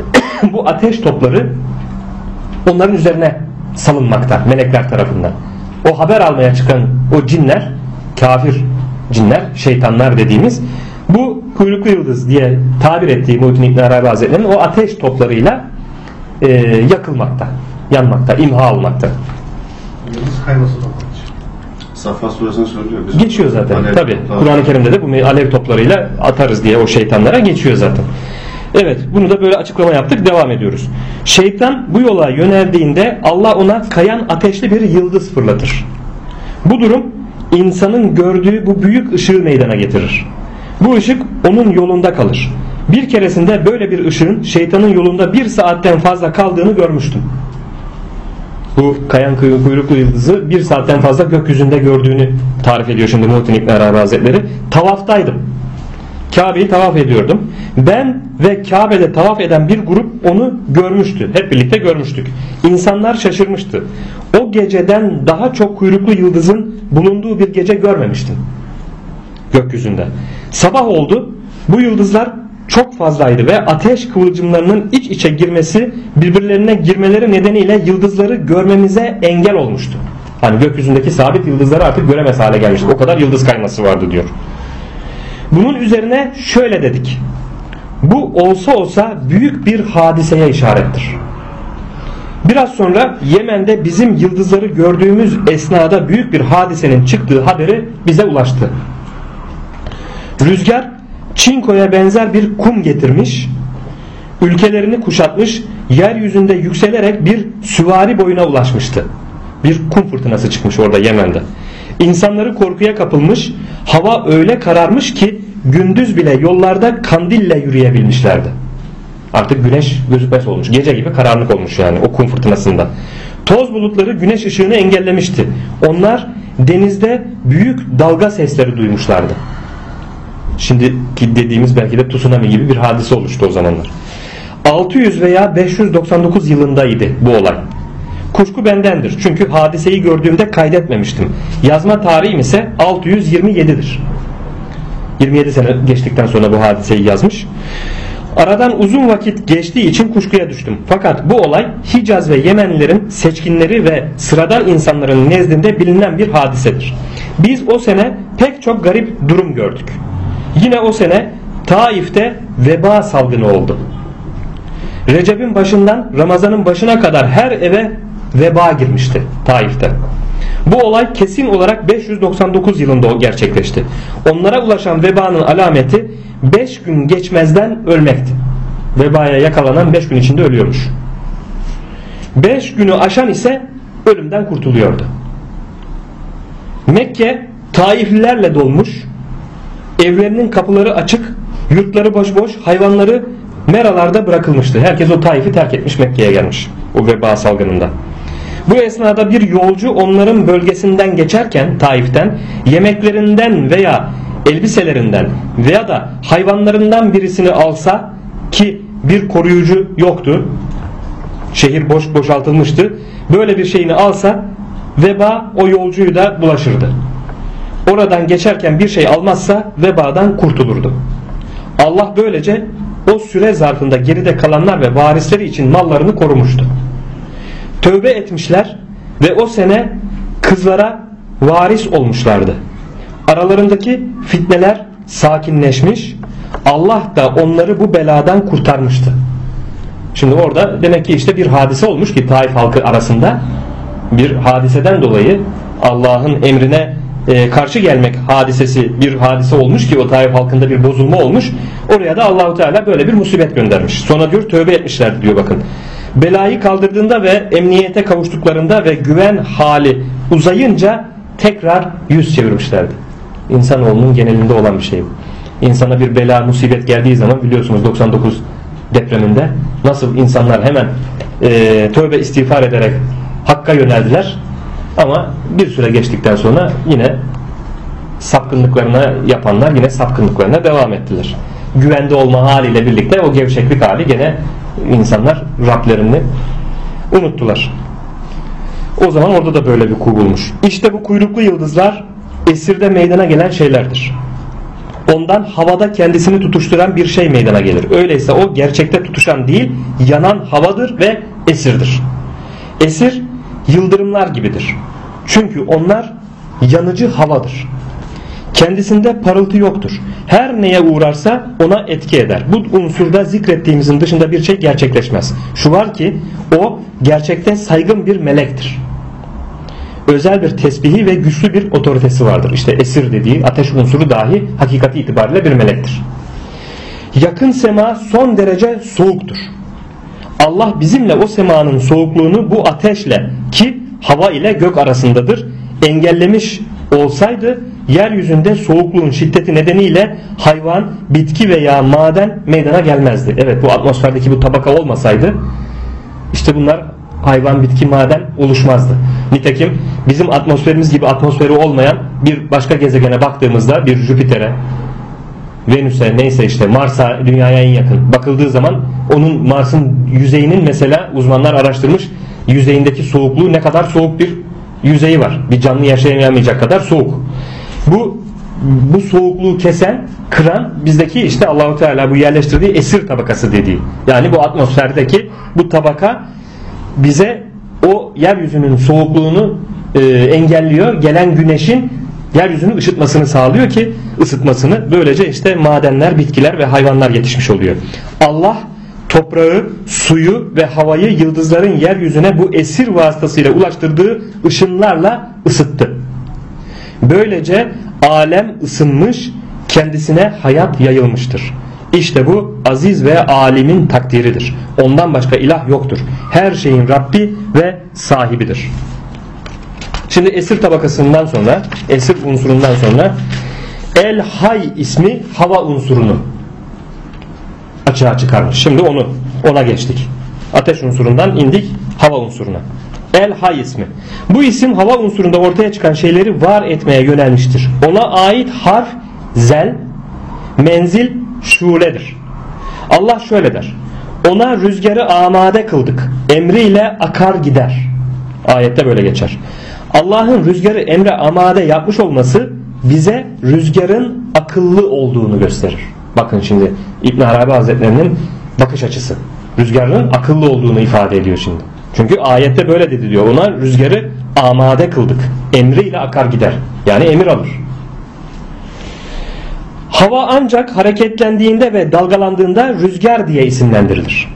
bu ateş topları onların üzerine salınmakta melekler tarafından. O haber almaya çıkan o cinler, kafir cinler, şeytanlar dediğimiz, bu kuyruklu yıldız diye tabir ettiği Muhittin İbn Arabi Hazretleri'nin o ateş toplarıyla yakılmakta, yanmakta, imha olmakta. Yıldız kayması da var. Safa suresini söylüyor. Geçiyor zaten. Tabi Kur'an-ı Kerim'de de bu alev toplarıyla atarız diye o şeytanlara geçiyor zaten. Evet, bunu da böyle açıklama yaptık, devam ediyoruz. Şeytan bu yola yöneldiğinde Allah ona kayan ateşli bir yıldız fırlatır. Bu durum insanın gördüğü bu büyük ışığı meydana getirir. Bu ışık onun yolunda kalır. Bir keresinde böyle bir ışığın şeytanın yolunda 1 saatten fazla kaldığını görmüştüm. Bu kayan kuyruklu yıldızı 1 saatten fazla gökyüzünde gördüğünü tarif ediyor şimdi Muhittin İbn Arabi Hazretleri. Tavaftaydım. Kabe'yi tavaf ediyordum. Ben ve Kabe'de tavaf eden bir grup onu görmüştü. Hep birlikte görmüştük. İnsanlar şaşırmıştı. O geceden daha çok kuyruklu yıldızın bulunduğu bir gece görmemiştim gökyüzünde. Sabah oldu. Bu yıldızlar çok fazlaydı ve ateş kıvılcımlarının iç içe girmesi, birbirlerine girmeleri nedeniyle yıldızları görmemize engel olmuştu. Hani gökyüzündeki sabit yıldızları artık göremez hale gelmişti. O kadar yıldız kayması vardı diyor. Bunun üzerine şöyle dedik. Bu olsa olsa büyük bir hadiseye işarettir. Biraz sonra Yemen'de bizim yıldızları gördüğümüz esnada büyük bir hadisenin çıktığı haberi bize ulaştı. Rüzgar çinkoya benzer bir kum getirmiş, ülkelerini kuşatmış, yeryüzünde yükselerek bir süvari boyuna ulaşmıştı. Bir kum fırtınası çıkmış orada Yemen'de. İnsanları korkuya kapılmış, hava öyle kararmış ki gündüz bile yollarda kandille yürüyebilmişlerdi. Artık güneş gözükmez olmuş. Gece gibi karanlık olmuş yani o kum fırtınasında. Toz bulutları güneş ışığını engellemişti. Onlar denizde büyük dalga sesleri duymuşlardı. Şimdiki dediğimiz belki de tsunami gibi bir hadise oluştu o zamanlar. 600 veya 599 yılındaydı bu olay. Kuşku bendendir. Çünkü hadiseyi gördüğümde kaydetmemiştim. Yazma tarihim ise 627'dir. 27 sene geçtikten sonra bu hadiseyi yazmış. Aradan uzun vakit geçtiği için kuşkuya düştüm. Fakat bu olay Hicaz ve Yemenlilerin seçkinleri ve sıradan insanların nezdinde bilinen bir hadisedir. Biz o sene pek çok garip durum gördük. Yine o sene Taif'te veba salgını oldu. Recep'in başından Ramazan'ın başına kadar her eve veba girmişti Taif'te. Bu olay kesin olarak 599 yılında gerçekleşti. Onlara ulaşan vebanın alameti 5 gün geçmezden ölmekti. Vebaya yakalanan 5 gün içinde ölüyormuş. 5 günü aşan ise ölümden kurtuluyordu. Mekke Taiflilerle dolmuş, evlerinin kapıları açık, yurtları boş boş, hayvanları meralarda bırakılmıştı. Herkes o Taif'i terk etmiş, Mekke'ye gelmiş o veba salgınında. Bu esnada bir yolcu onların bölgesinden geçerken Taif'ten yemeklerinden veya elbiselerinden veya da hayvanlarından birisini alsa, ki bir koruyucu yoktu, şehir boşaltılmıştı, böyle bir şeyini alsa veba o yolcuyu da bulaşırdı. Oradan geçerken bir şey almazsa vebadan kurtulurdu. Allah böylece o süre zarfında geride kalanlar ve varisleri için mallarını korumuştu. Tövbe etmişler ve o sene kızlara varis olmuşlardı. Aralarındaki fitneler sakinleşmiş, Allah da onları bu beladan kurtarmıştı. Şimdi orada demek ki işte bir hadise olmuş ki Taif halkı arasında, bir hadiseden dolayı Allah'ın emrine karşı gelmek hadisesi bir hadise olmuş ki o Taif halkında bir bozulma olmuş. Oraya da Allahu Teala böyle bir musibet göndermiş. Sonra diyor tövbe etmişler diyor, bakın. Belayı kaldırdığında ve emniyete kavuştuklarında ve güven hali uzayınca tekrar yüz çevirmişlerdi. İnsanoğlunun genelinde olan bir şey bu. İnsana bir bela, musibet geldiği zaman biliyorsunuz 99 depreminde nasıl insanlar hemen tövbe istiğfar ederek Hakk'a yöneldiler. Ama bir süre geçtikten sonra yine sapkınlıklarına yapanlar yine sapkınlıklarına devam ettiler. Güvende olma haliyle birlikte o gevşeklik hali, gene insanlar Rablerini unuttular. O zaman orada da böyle bir kovulmuş. İşte bu kuyruklu yıldızlar esirde meydana gelen şeylerdir. Ondan havada kendisini tutuşturan bir şey meydana gelir. Öyleyse o gerçekte tutuşan değil, yanan havadır ve esirdir. Esir yıldırımlar gibidir. Çünkü onlar yanıcı havadır. Kendisinde parıltı yoktur. Her neye uğrarsa ona etki eder. Bu unsurda zikrettiğimizin dışında bir şey gerçekleşmez. Şu var ki o gerçekte saygın bir melektir. Özel bir tesbihi ve güçlü bir otoritesi vardır. İşte esir dediği ateş unsuru dahi hakikati itibariyle bir melektir. Yakın sema son derece soğuktur. Allah bizimle o semanın soğukluğunu bu ateşle, ki hava ile gök arasındadır, engellemiş olsaydı yeryüzünde soğukluğun şiddeti nedeniyle hayvan, bitki veya maden meydana gelmezdi. Evet, bu atmosferdeki bu tabaka olmasaydı işte bunlar hayvan, bitki, maden oluşmazdı. Nitekim bizim atmosferimiz gibi atmosferi olmayan bir başka gezegene baktığımızda, bir Jüpiter'e, Venüs'e, neyse işte Mars'a, Dünya'ya en yakın bakıldığı zaman onun, Mars'ın yüzeyinin mesela uzmanlar araştırmış, yüzeyindeki soğukluğu ne kadar soğuk bir yüzeyi var. Bir canlı yaşayamayacak kadar soğuk. Bu soğukluğu kesen, kıran bizdeki işte Allahu Teala bu yerleştirdiği esir tabakası dediği. Yani bu atmosferdeki bu tabaka bize o yeryüzünün soğukluğunu engelliyor. Gelen güneşin yeryüzünü ısıtmasını sağlıyor ki ısıtmasını. Böylece işte madenler, bitkiler ve hayvanlar yetişmiş oluyor. Allah toprağı, suyu ve havayı yıldızların yeryüzüne bu esir vasıtasıyla ulaştırdığı ışınlarla ısıttı. Böylece alem ısınmış, kendisine hayat yayılmıştır. İşte bu aziz ve alimin takdiridir. Ondan başka ilah yoktur. Her şeyin Rabbi ve sahibidir. Şimdi esir tabakasından sonra, esir unsurundan sonra El Hay ismi hava unsurunu açığa çıkarmış. Şimdi ona geçtik. Ateş unsurundan indik hava unsuruna. El Hay ismi. Bu isim hava unsurunda ortaya çıkan şeyleri var etmeye yönelmiştir. Ona ait harf zel, menzil, şuledir. Allah şöyle der: ona rüzgarı amade kıldık, emriyle akar gider. Ayette böyle geçer. Allah'ın rüzgarı emre amade yapmış olması bize rüzgarın akıllı olduğunu gösterir. Bakın şimdi İbn Arabi Hazretlerinin bakış açısı. Rüzgarın akıllı olduğunu ifade ediyor şimdi. Çünkü ayette böyle dedi diyor. Ona rüzgarı amade kıldık, emriyle akar gider. Yani emir alır. Hava ancak hareketlendiğinde ve dalgalandığında rüzgar diye isimlendirilir.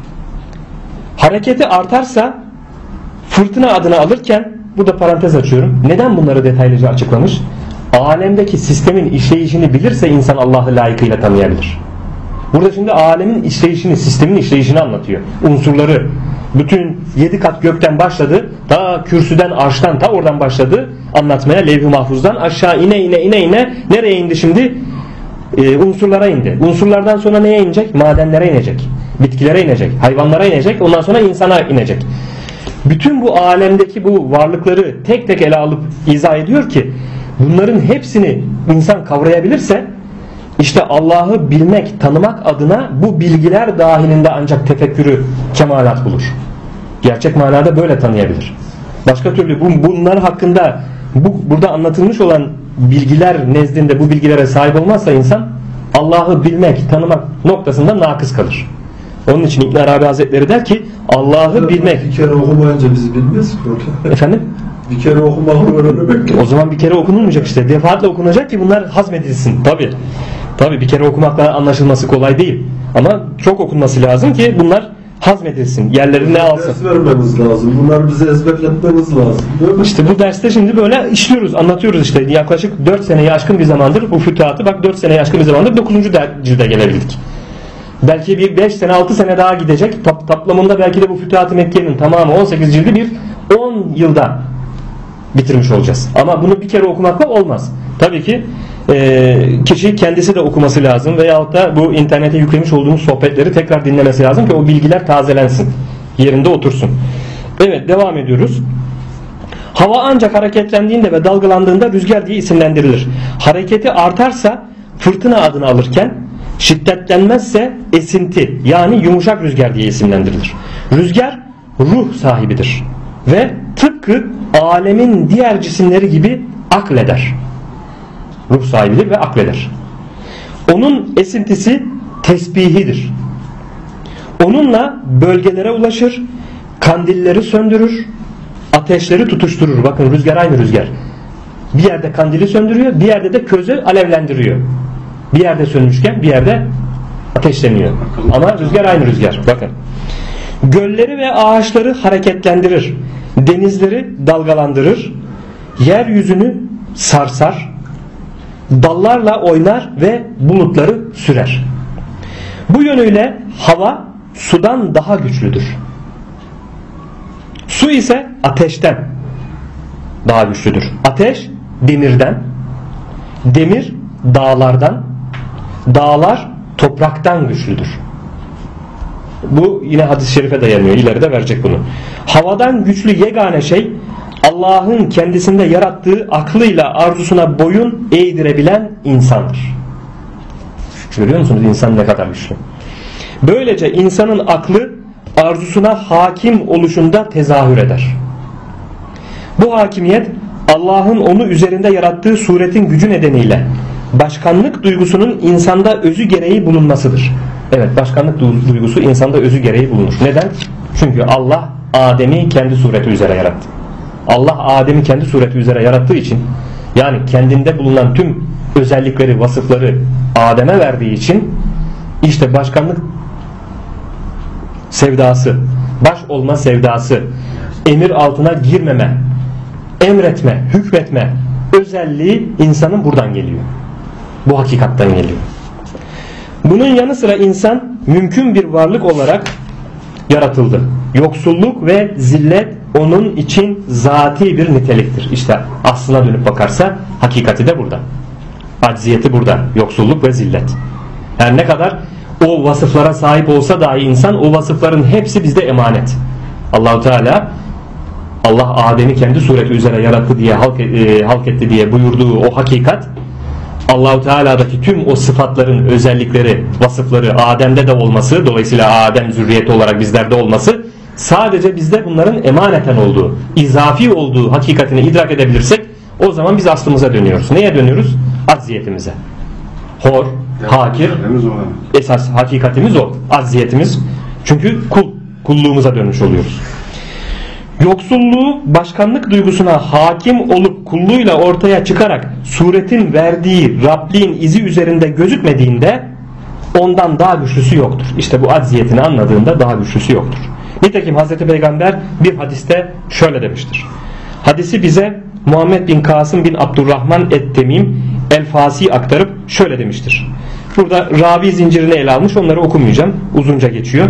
Hareketi artarsa fırtına adını alırken, burada parantez açıyorum, neden bunları detaylıca açıklamış? Alemdeki sistemin işleyişini bilirse insan Allah'ı layıkıyla tanıyabilir. Burada şimdi alemin işleyişini, sistemin işleyişini anlatıyor. Unsurları, bütün 7 kat gökten başladı, ta kürsüden, arştan, ta oradan başladı anlatmaya, levh-i mahfuzdan aşağı ine nereye indi şimdi? Unsurlara indi. Unsurlardan sonra neye inecek? Madenlere inecek, bitkilere inecek, hayvanlara inecek, ondan sonra insana inecek. Bütün bu alemdeki bu varlıkları tek tek ele alıp izah ediyor ki bunların hepsini insan kavrayabilirse işte Allah'ı bilmek, tanımak adına bu bilgiler dahilinde ancak tefekkürü kemalat bulur. Gerçek manada böyle tanıyabilir. Başka türlü bunlar hakkında burada anlatılmış olan bilgiler nezdinde bu bilgilere sahip olmazsa insan Allah'ı bilmek, tanımak noktasında nakıs kalır. Onun için İbn Arabi Hazretleri der ki Allah'ı bilmek. Bir kere okumayınca biz bilmiyoruz ki. Efendim? Bir kere okumak öğrenmek. O zaman bir kere okunulmayacak işte. Defaatle okunacak ki bunlar hazmedilsin. Tabi bir kere okumakla anlaşılması kolay değil. Ama çok okunması lazım ki bunlar hazmedilsin. Yerlerine alsın. Ders vermemiz lazım. Bunları bize ezberletmemiz lazım. İşte bu derste şimdi böyle işliyoruz, anlatıyoruz işte. Yaklaşık 4 seneye aşkın bir zamandır bu fütuhatı, bak 4 seneye aşkın bir zamandır 9. cilde gelebildik. Belki bir 5 sene 6 sene daha gidecek. Toplamında belki de bu Fütuhat-ı Mekke'nin tamamı 18 cildi bir 10 yılda bitirmiş olacağız. Ama bunu bir kere okumakla olmaz. Tabii ki kişi kendisi de okuması lazım veyahut da bu internete yüklemiş olduğumuz sohbetleri tekrar dinlemesi lazım ki o bilgiler tazelensin, yerinde otursun. Evet, devam ediyoruz. Hava ancak hareketlendiğinde ve dalgalandığında rüzgar diye isimlendirilir. Hareketi artarsa fırtına adını alırken, şiddetlenmezse esinti yani yumuşak rüzgar diye isimlendirilir. Rüzgar ruh sahibidir ve tıpkı alemin diğer cisimleri gibi akleder. Ruh sahibidir ve akleder. Onun esintisi tesbihidir. Onunla bölgelere ulaşır, kandilleri söndürür, ateşleri tutuşturur. Bakın rüzgar aynı rüzgar. Bir yerde kandili söndürüyor, bir yerde de közü alevlendiriyor. Bir yerde sönmüşken bir yerde ateşleniyor. Ama rüzgar aynı rüzgar. Bakın. Gölleri ve ağaçları hareketlendirir. Denizleri dalgalandırır. Yeryüzünü sarsar. Dallarla oynar ve bulutları sürer. Bu yönüyle hava sudan daha güçlüdür. Su ise ateşten daha güçlüdür. Ateş demirden, demir dağlardan, dağlar topraktan güçlüdür. Bu yine hadis-i şerife dayanıyor. İleride verecek bunu. Havadan güçlü yegane şey Allah'ın kendisinde yarattığı aklıyla arzusuna boyun eğdirebilen insandır. Görüyor musunuz insan ne kadar güçlü? Böylece insanın aklı arzusuna hakim oluşunda tezahür eder. Bu hakimiyet Allah'ın onu üzerinde yarattığı suretin gücü nedeniyle başkanlık duygusunun insanda özü gereği bulunmasıdır. Evet, başkanlık duygusu insanda özü gereği bulunur. Neden? Çünkü Allah Adem'i kendi sureti üzere yarattı. Allah Adem'i kendi sureti üzere yarattığı için, yani kendinde bulunan tüm özellikleri, vasıfları Adem'e verdiği için işte başkanlık sevdası, baş olma sevdası, emir altına girmeme, emretme, hükmetme özelliği insanın buradan geliyor. Bu hakikattan geliyor. Bunun yanı sıra insan mümkün bir varlık olarak yaratıldı. Yoksulluk ve zillet onun için zati bir niteliktir. İşte aslına dönüp bakarsa hakikati de burada. Acziyeti burada. Yoksulluk ve zillet. Her ne kadar o vasıflara sahip olsa dahi insan, o vasıfların hepsi bizde emanet. Allahu Teala, Allah Adem'i kendi sureti üzere yarattı diye halk etti diye buyurduğu o hakikat, Allahu Teala'daki tüm o sıfatların özellikleri, vasıfları Adem'de de olması, dolayısıyla Adem zürriyeti olarak bizlerde olması, sadece bizde bunların emaneten olduğu, izafi olduğu hakikatini idrak edebilirsek, o zaman biz aslımıza dönüyoruz. Neye dönüyoruz? Acziyetimize. Hor, hakir, esas hakikatimiz o. Acziyetimiz. Çünkü kulluğumuza dönmüş oluyoruz. Yoksulluğu başkanlık duygusuna hakim olup kulluğuyla ortaya çıkarak suretin verdiği Rabliğin izi üzerinde gözükmediğinde ondan daha güçlüsü yoktur. İşte bu acziyetini anladığında daha güçlüsü yoktur. Nitekim Hazreti Peygamber bir hadiste şöyle demiştir. Hadisi bize Muhammed bin Kasım bin Abdurrahman et-Temim el-Fasi aktarıp şöyle demiştir. Burada ravi zincirini ele almış, onları okumayacağım. Uzunca geçiyor.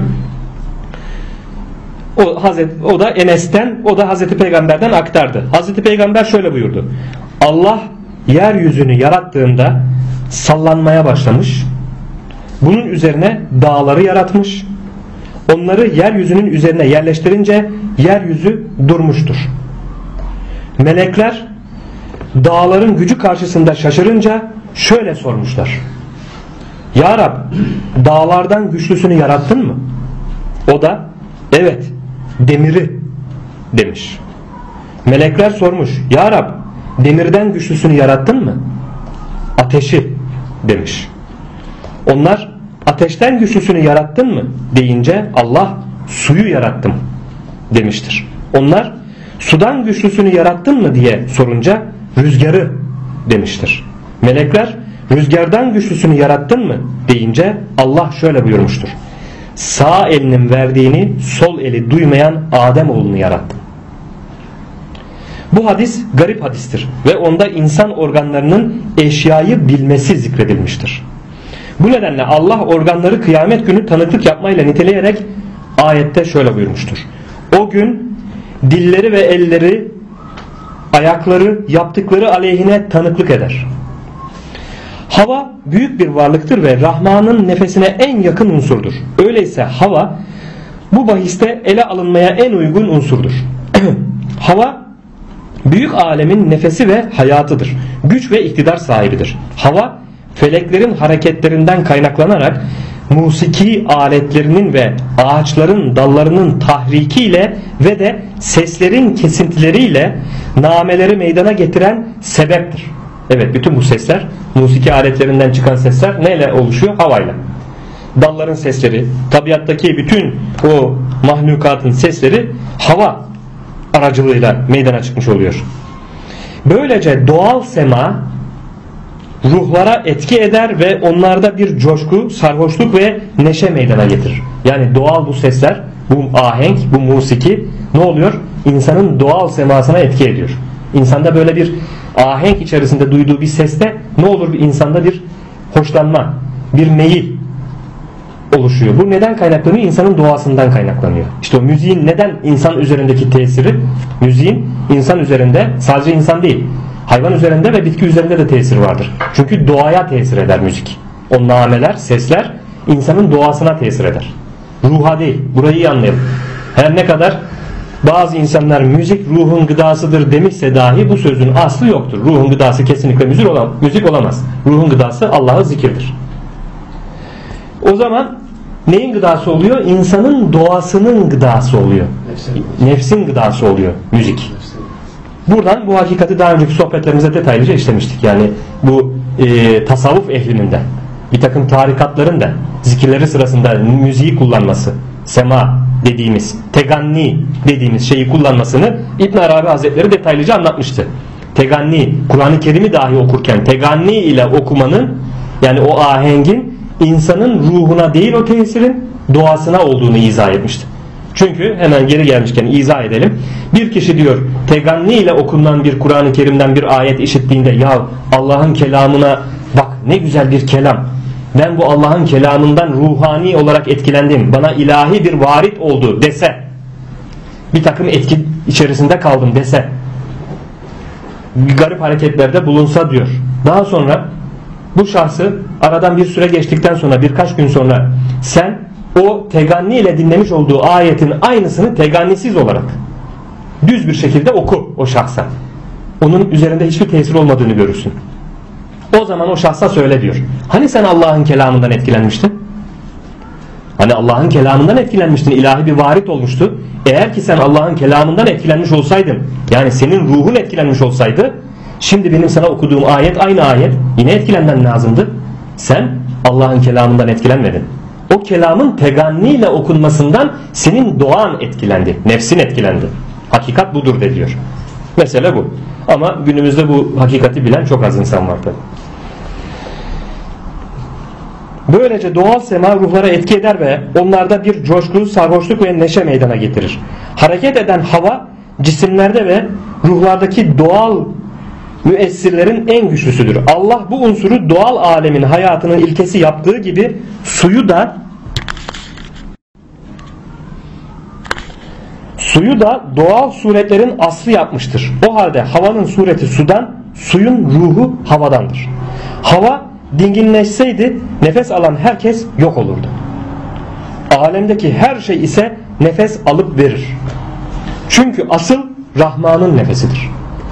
O da Enes'ten, o da Hazreti Peygamber'den aktardı. Hazreti Peygamber şöyle buyurdu. Allah yeryüzünü yarattığında sallanmaya başlamış. Bunun üzerine dağları yaratmış. Onları yeryüzünün üzerine yerleştirince yeryüzü durmuştur. Melekler dağların gücü karşısında şaşırınca şöyle sormuşlar. Ya Rab, dağlardan güçlüsünü yarattın mı? O da evet, demiri demiş. Melekler sormuş. Ya Rab, demirden güçlüsünü yarattın mı? Ateşi demiş. Onlar ateşten güçlüsünü yarattın mı deyince Allah suyu yarattım demiştir. Onlar sudan güçlüsünü yarattın mı diye sorunca rüzgarı demiştir. Melekler rüzgardan güçlüsünü yarattın mı deyince Allah şöyle buyurmuştur. Sağ elinin verdiğini sol eli duymayan Ademoğlunu yarattım. Bu hadis garip hadistir ve onda insan organlarının eşyayı bilmesi zikredilmiştir. Bu nedenle Allah organları kıyamet günü tanıklık yapmayla niteleyerek ayette şöyle buyurmuştur. O gün dilleri ve elleri, ayakları yaptıkları aleyhine tanıklık eder. Hava büyük bir varlıktır ve Rahman'ın nefesine en yakın unsurdur. Öyleyse hava bu bahiste ele alınmaya en uygun unsurdur. Hava büyük alemin nefesi ve hayatıdır. Güç ve iktidar sahibidir. Hava feleklerin hareketlerinden kaynaklanarak musiki aletlerinin ve ağaçların dallarının tahrikiyle ve de seslerin kesintileriyle nameleri meydana getiren sebeptir. Evet, bütün bu sesler, musiki aletlerinden çıkan sesler neyle oluşuyor? Havayla. Dalların sesleri, tabiattaki bütün o mahlukatın sesleri hava aracılığıyla meydana çıkmış oluyor. Böylece doğal sema ruhlara etki eder ve onlarda bir coşku, sarhoşluk ve neşe meydana getirir. Yani doğal bu sesler, bu ahenk, bu musiki ne oluyor? İnsanın doğal semasına etki ediyor. İnsanda böyle bir ahenk içerisinde duyduğu bir seste ne olur? Bir insanda bir hoşlanma, bir meyil oluşuyor. Bu neden kaynaklanıyor? İnsanın doğasından kaynaklanıyor. İşte o müziğin neden insan üzerindeki tesiri, müziğin insan üzerinde, sadece insan değil, hayvan üzerinde ve bitki üzerinde de tesir vardır. Çünkü doğaya tesir eder müzik. O nameler, sesler insanın doğasına tesir eder. Ruha değil. Burayı iyi anlayalım. Her ne kadar bazı insanlar müzik ruhun gıdasıdır demişse dahi bu sözün aslı yoktur. Ruhun gıdası kesinlikle müzik olamaz. Ruhun gıdası Allah'ın zikirdir. O zaman neyin gıdası oluyor? İnsanın doğasının gıdası oluyor. Nefsin gıdası oluyor müzik. Buradan bu hakikati daha önceki sohbetlerimizde detaylıca işlemiştik. Yani bu tasavvuf ehlinin de bir takım tarikatların da zikirleri sırasında müziği kullanması, sema dediğimiz, teganni dediğimiz şeyi kullanmasını İbn Arabi Hazretleri detaylıca anlatmıştı. Teganni, Kur'an-ı Kerim'i dahi okurken teganni ile okumanın, yani o ahengin insanın ruhuna değil o tesirin doğasına olduğunu izah etmişti. Çünkü hemen geri gelmişken izah edelim. Bir kişi diyor teganni ile okunan bir Kur'an-ı Kerim'den bir ayet işittiğinde ya Allah'ın kelamına bak ne güzel bir kelam. ben bu Allah'ın kelamından ruhani olarak etkilendim, bana ilahi bir varit oldu dese, bir takım etki içerisinde kaldım dese, garip hareketlerde bulunsa diyor. Daha sonra bu şahsı aradan bir süre geçtikten sonra, birkaç gün sonra sen o teganni ile dinlemiş olduğu ayetin aynısını tegannisiz olarak düz bir şekilde oku o şahsa. Onun üzerinde hiçbir tesir olmadığını görürsün. O zaman o şahsa söyle diyor. Hani sen Allah'ın kelamından etkilenmiştin? Hani Allah'ın kelamından etkilenmiştin, ilahi bir varit olmuştu. Eğer ki sen Allah'ın kelamından etkilenmiş olsaydın, yani senin ruhun etkilenmiş olsaydı, şimdi benim sana okuduğum ayet aynı ayet, yine etkilenmen lazımdı. Sen Allah'ın kelamından etkilenmedin. O kelamın teganniyle okunmasından senin doğan etkilendi, nefsin etkilendi. Hakikat budur de diyor. Mesele bu. Ama günümüzde bu hakikati bilen çok az insan var tabi. Böylece doğal sema ruhlara etki eder ve onlarda bir coşku, sarhoşluk ve neşe meydana getirir. Hareket eden hava cisimlerde ve ruhlardaki doğal müessirlerin en güçlüsüdür. Allah bu unsuru doğal alemin hayatının ilkesi yaptığı gibi suyu da doğal suretlerin aslı yapmıştır. O halde havanın sureti sudan, suyun ruhu havadandır. Hava dinginleşseydi nefes alan herkes yok olurdu. Alemdeki her şey ise nefes alıp verir. Çünkü asıl Rahman'ın nefesidir.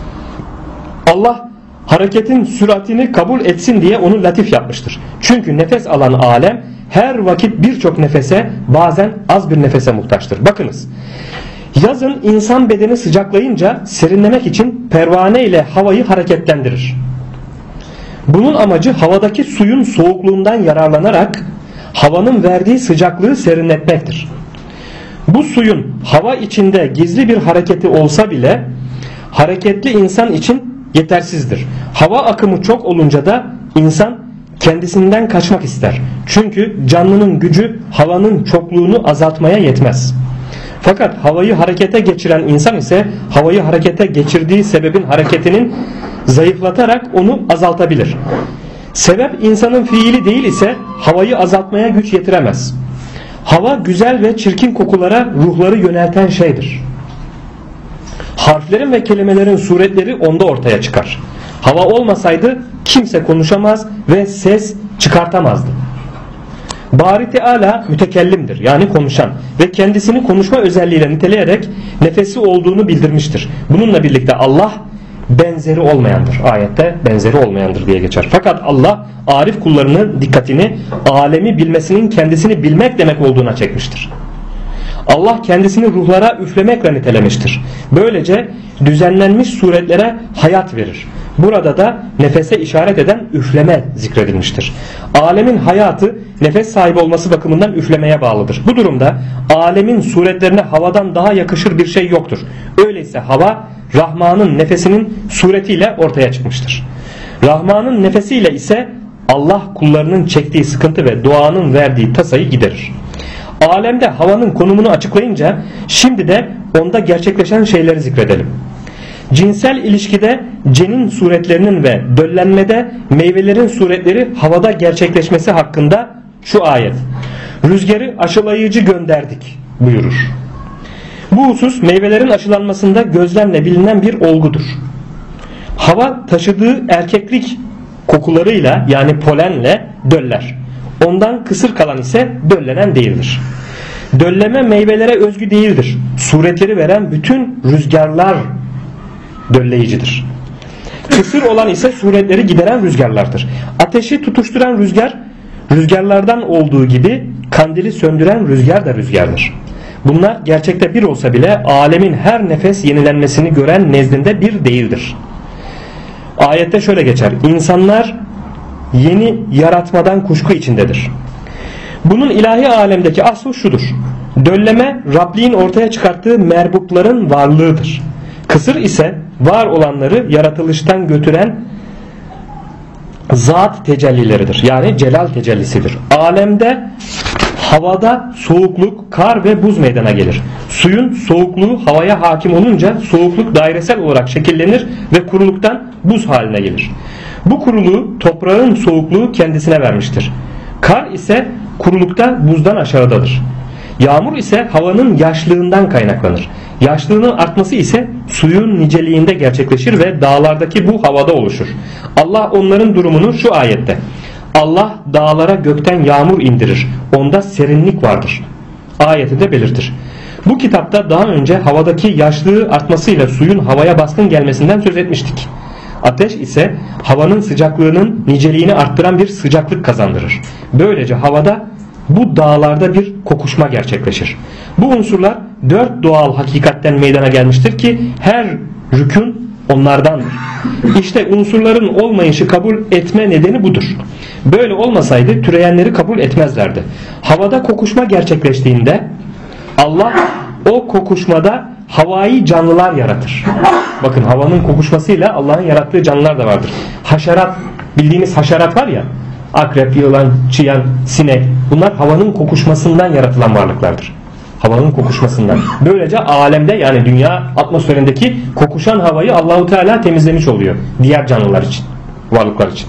Allah hareketin süratini kabul etsin diye onu latif yapmıştır. Çünkü nefes alan alem her vakit birçok nefese, bazen az bir nefese muhtaçtır. Bakınız, yazın insan bedeni sıcaklayınca serinlemek için pervane ile havayı hareketlendirir. Bunun amacı havadaki suyun soğukluğundan yararlanarak havanın verdiği sıcaklığı serinletmektir. Bu suyun hava içinde gizli bir hareketi olsa bile hareketli insan için yetersizdir. Hava akımı çok olunca da insan kendisinden kaçmak ister. Çünkü canlının gücü havanın çokluğunu azaltmaya yetmez. Fakat havayı harekete geçiren insan ise havayı harekete geçirdiği sebebin hareketinin zayıflatarak onu azaltabilir. Sebep insanın fiili değil ise havayı azaltmaya güç yetiremez. Hava güzel ve çirkin kokulara ruhları yönelten şeydir. Harflerin ve kelimelerin suretleri onda ortaya çıkar. Hava olmasaydı kimse konuşamaz ve ses çıkartamazdı. Bari Teala mütekellimdir, yani konuşan ve kendisini konuşma özelliğiyle niteleyerek nefesi olduğunu bildirmiştir. Bununla birlikte Allah benzeri olmayandır. Ayette benzeri olmayandır diye geçer. Fakat Allah arif kullarının dikkatini alemi bilmesinin kendisini bilmek demek olduğuna çekmiştir. Allah kendisini ruhlara üflemekle nitelemiştir. Böylece düzenlenmiş suretlere hayat verir. Burada da nefese işaret eden üfleme zikredilmiştir. Alemin hayatı nefes sahibi olması bakımından üflemeye bağlıdır. Bu durumda alemin suretlerine havadan daha yakışır bir şey yoktur. Öyleyse hava Rahman'ın nefesinin suretiyle ortaya çıkmıştır. Rahman'ın nefesiyle ise Allah kullarının çektiği sıkıntı ve duanın verdiği tasayı giderir. Alemde havanın konumunu açıklayınca şimdi de onda gerçekleşen şeyleri zikredelim. Cinsel ilişkide cenin suretlerinin ve döllenmede meyvelerin suretleri havada gerçekleşmesi hakkında şu ayet: rüzgarı aşılayıcı gönderdik buyurur. Bu husus meyvelerin aşılanmasında gözlemle bilinen bir olgudur. Hava taşıdığı erkeklik kokularıyla, yani polenle döller. Ondan kısır kalan ise döllenen değildir. Dölleme meyvelere özgü değildir. Suretleri veren bütün rüzgarlar dölleyicidir. Kısır olan ise suretleri gideren rüzgarlardır. Ateşi tutuşturan rüzgar, rüzgarlardan olduğu gibi kandili söndüren rüzgar da rüzgardır. Bunlar gerçekte bir olsa bile alemin her nefes yenilenmesini gören nezdinde bir değildir. Ayette şöyle geçer: İnsanlar yeni yaratmadan kuşku içindedir. Bunun ilahi alemdeki aslı şudur: dölleme Rabliğin ortaya çıkarttığı merbupların varlığıdır. Kısır ise var olanları yaratılıştan götüren zat tecellileridir. Yani celal tecellisidir. Alemde havada soğukluk, kar ve buz meydana gelir. Suyun soğukluğu havaya hakim olunca soğukluk dairesel olarak şekillenir ve kuruluktan buz haline gelir. Bu kuruluğu toprağın soğukluğu kendisine vermiştir. Kar ise kurulukta buzdan aşağıdadır. Yağmur ise havanın yaşlığından kaynaklanır. Yaşlığının artması ise suyun niceliğinde gerçekleşir ve dağlardaki bu havada oluşur. Allah onların durumunu şu ayette: Allah dağlara gökten yağmur indirir. Onda serinlik vardır ayetinde belirtir. Bu kitapta daha önce havadaki yaşlığı artmasıyla suyun havaya baskın gelmesinden söz etmiştik. Ateş ise havanın sıcaklığının niceliğini arttıran bir sıcaklık kazandırır. Böylece havada, bu dağlarda bir kokuşma gerçekleşir. Bu unsurlar 4 doğal hakikatten meydana gelmiştir ki her rükün onlardandır. İşte unsurların olmayışı kabul etme nedeni budur. Böyle olmasaydı türeyenleri kabul etmezlerdi. Havada kokuşma gerçekleştiğinde Allah o kokuşmada havai canlılar yaratır. Bakın, havanın kokuşmasıyla Allah'ın yarattığı canlılar da vardır. Haşerat, bildiğimiz haşerat var ya, akrep, yılan, çıyan, sinek, bunlar havanın kokuşmasından yaratılan varlıklardır. Havanın kokuşmasından. Böylece alemde, yani dünya atmosferindeki kokuşan havayı Allahu Teala temizlemiş oluyor diğer canlılar için, varlıklar için.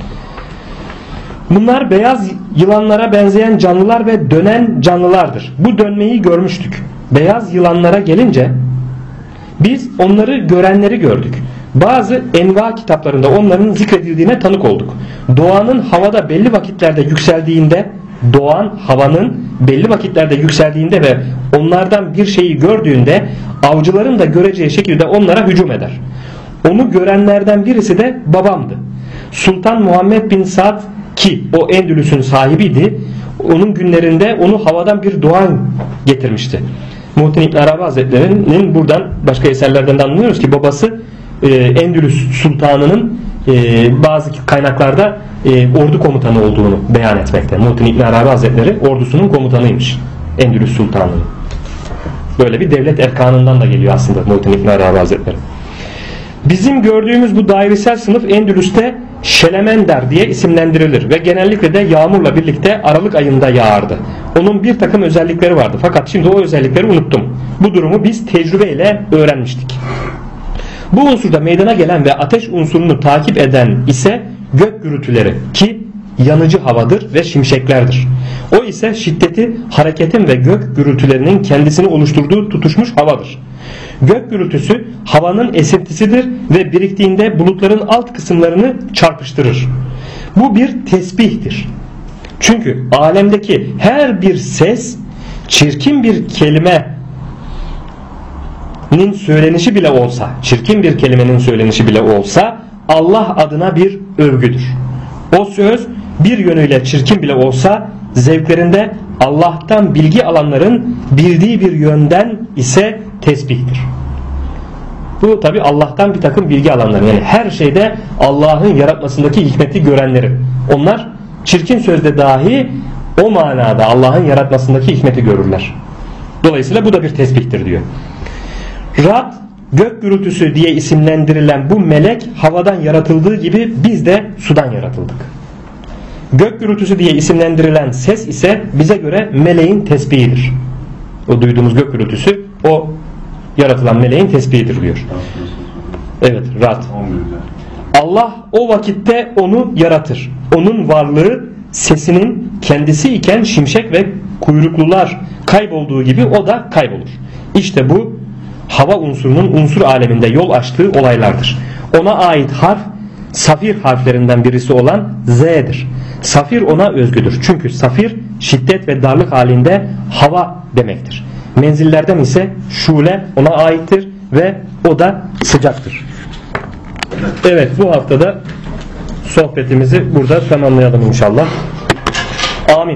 Bunlar beyaz yılanlara benzeyen canlılar ve dönen canlılardır. Bu dönmeyi görmüştük. Beyaz yılanlara gelince biz onları görenleri gördük. Bazı enva kitaplarında onların zikredildiğine tanık olduk. Doğanın havada belli vakitlerde yükseldiğinde, doğan havanın belli vakitlerde yükseldiğinde ve onlardan bir şeyi gördüğünde avcıların da göreceği şekilde onlara hücum eder. Onu görenlerden birisi de babamdı. Sultan Muhammed bin Sa'd, ki o Endülüs'ün sahibiydi, onun günlerinde onu havadan bir doğan getirmişti. Muhittin İbn Arabi Hazretleri'nin buradan, başka eserlerden de anlıyoruz ki babası Endülüs Sultanı'nın bazı kaynaklarda ordu komutanı olduğunu beyan etmekte. Muhittin İbn Arabi Hazretleri ordusunun komutanıymış Endülüs Sultanı'nın. Böyle bir devlet erkanından da geliyor aslında Muhittin İbn Arabi Hazretleri. Bizim gördüğümüz bu dairesel sınıf Endülüs'te Şelemender diye isimlendirilir ve genellikle de yağmurla birlikte Aralık ayında yağardı. Onun bir takım özellikleri vardı, fakat şimdi o özellikleri unuttum. Bu durumu biz tecrübeyle öğrenmiştik. Bu unsurda meydana gelen ve ateş unsurunu takip eden ise gök gürültüleri, ki yanıcı havadır ve şimşeklerdir. O ise şiddeti, hareketin ve gök gürültülerinin kendisini oluşturduğu tutuşmuş havadır. Gök gürültüsü havanın esintisidir ve biriktiğinde bulutların alt kısımlarını çarpıştırır. Bu bir tesbihtir. Çünkü alemdeki her bir ses, çirkin bir kelimenin söylenişi bile olsa, çirkin bir kelimenin söylenişi bile olsa Allah adına bir övgüdür. O söz bir yönüyle çirkin bile olsa zevklerinde Allah'tan bilgi alanların bildiği bir yönden ise tesbihtir. Bu tabi Allah'tan bir takım bilgi alanları, yani her şeyde Allah'ın yaratmasındaki hikmeti görenleri. Onlar çirkin sözde dahi o manada Allah'ın yaratmasındaki hikmeti görürler. Dolayısıyla bu da bir tesbihtir diyor. Rad, gök gürültüsü diye isimlendirilen bu melek havadan yaratıldığı gibi biz de sudan yaratıldık. Gök gürültüsü diye isimlendirilen ses ise bize göre meleğin tesbihidir. O duyduğumuz gök gürültüsü o yaratılan meleğin tesbihidir diyor. Evet, Rad. Allah o vakitte onu yaratır. Onun varlığı sesinin kendisi iken şimşek ve kuyruklular kaybolduğu gibi o da kaybolur. İşte bu hava unsurunun unsur aleminde yol açtığı olaylardır. Ona ait harf safir harflerinden birisi olan Z'dir. Safir ona özgüdür. Çünkü safir şiddet ve darlık halinde hava demektir. Menzillerden ise şule ona aittir ve o da sıcaktır. Evet, bu haftada sohbetimizi burada tamamlayalım inşallah. Amin.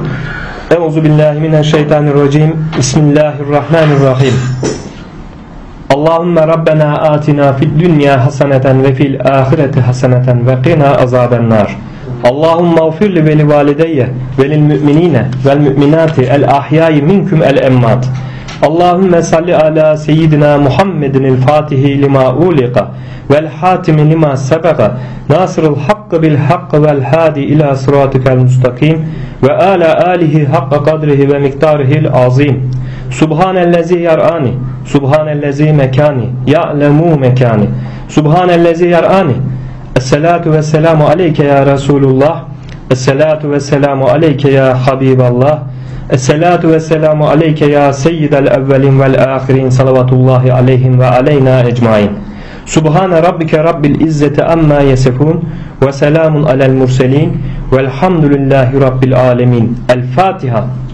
Euzubillahimineşşeytanirracim. Bismillahirrahmanirrahim. Allahümme Rabbena atina fid dünya haseneten ve fil ahireti haseneten ve qina azabennar. Allahümme ğfirli ve li valideyye ve lil müminine vel müminati el ahyayi minkum el emmat. Allahümme salli ala seyyidina Muhammedin el fatihi lima uliqa vel hatimi lima sebeka nasırıl hakkı bil hakkı vel hadi ila sıratikel mustakim ve ala alihi hakka kadrihi ve miktarihil azim. Subhanellezi yar'ani, subhanellezi mekani, ya'lemu mekani, subhanellezi yar'ani. Esselatu vesselamu aleyke ya Resulullah. Esselatu ve selamu aleyke ya Habiballah. Esselatu ve selamu aleyke ya seyyidel evvelin vel ahirin. Salavatullahi aleyhim ve aleyna ecmain. Subhane rabbike rabbil izzeti amma yesefun ve selamun alel murselin velhamdülillahi rabbil alemin. El Fatiha.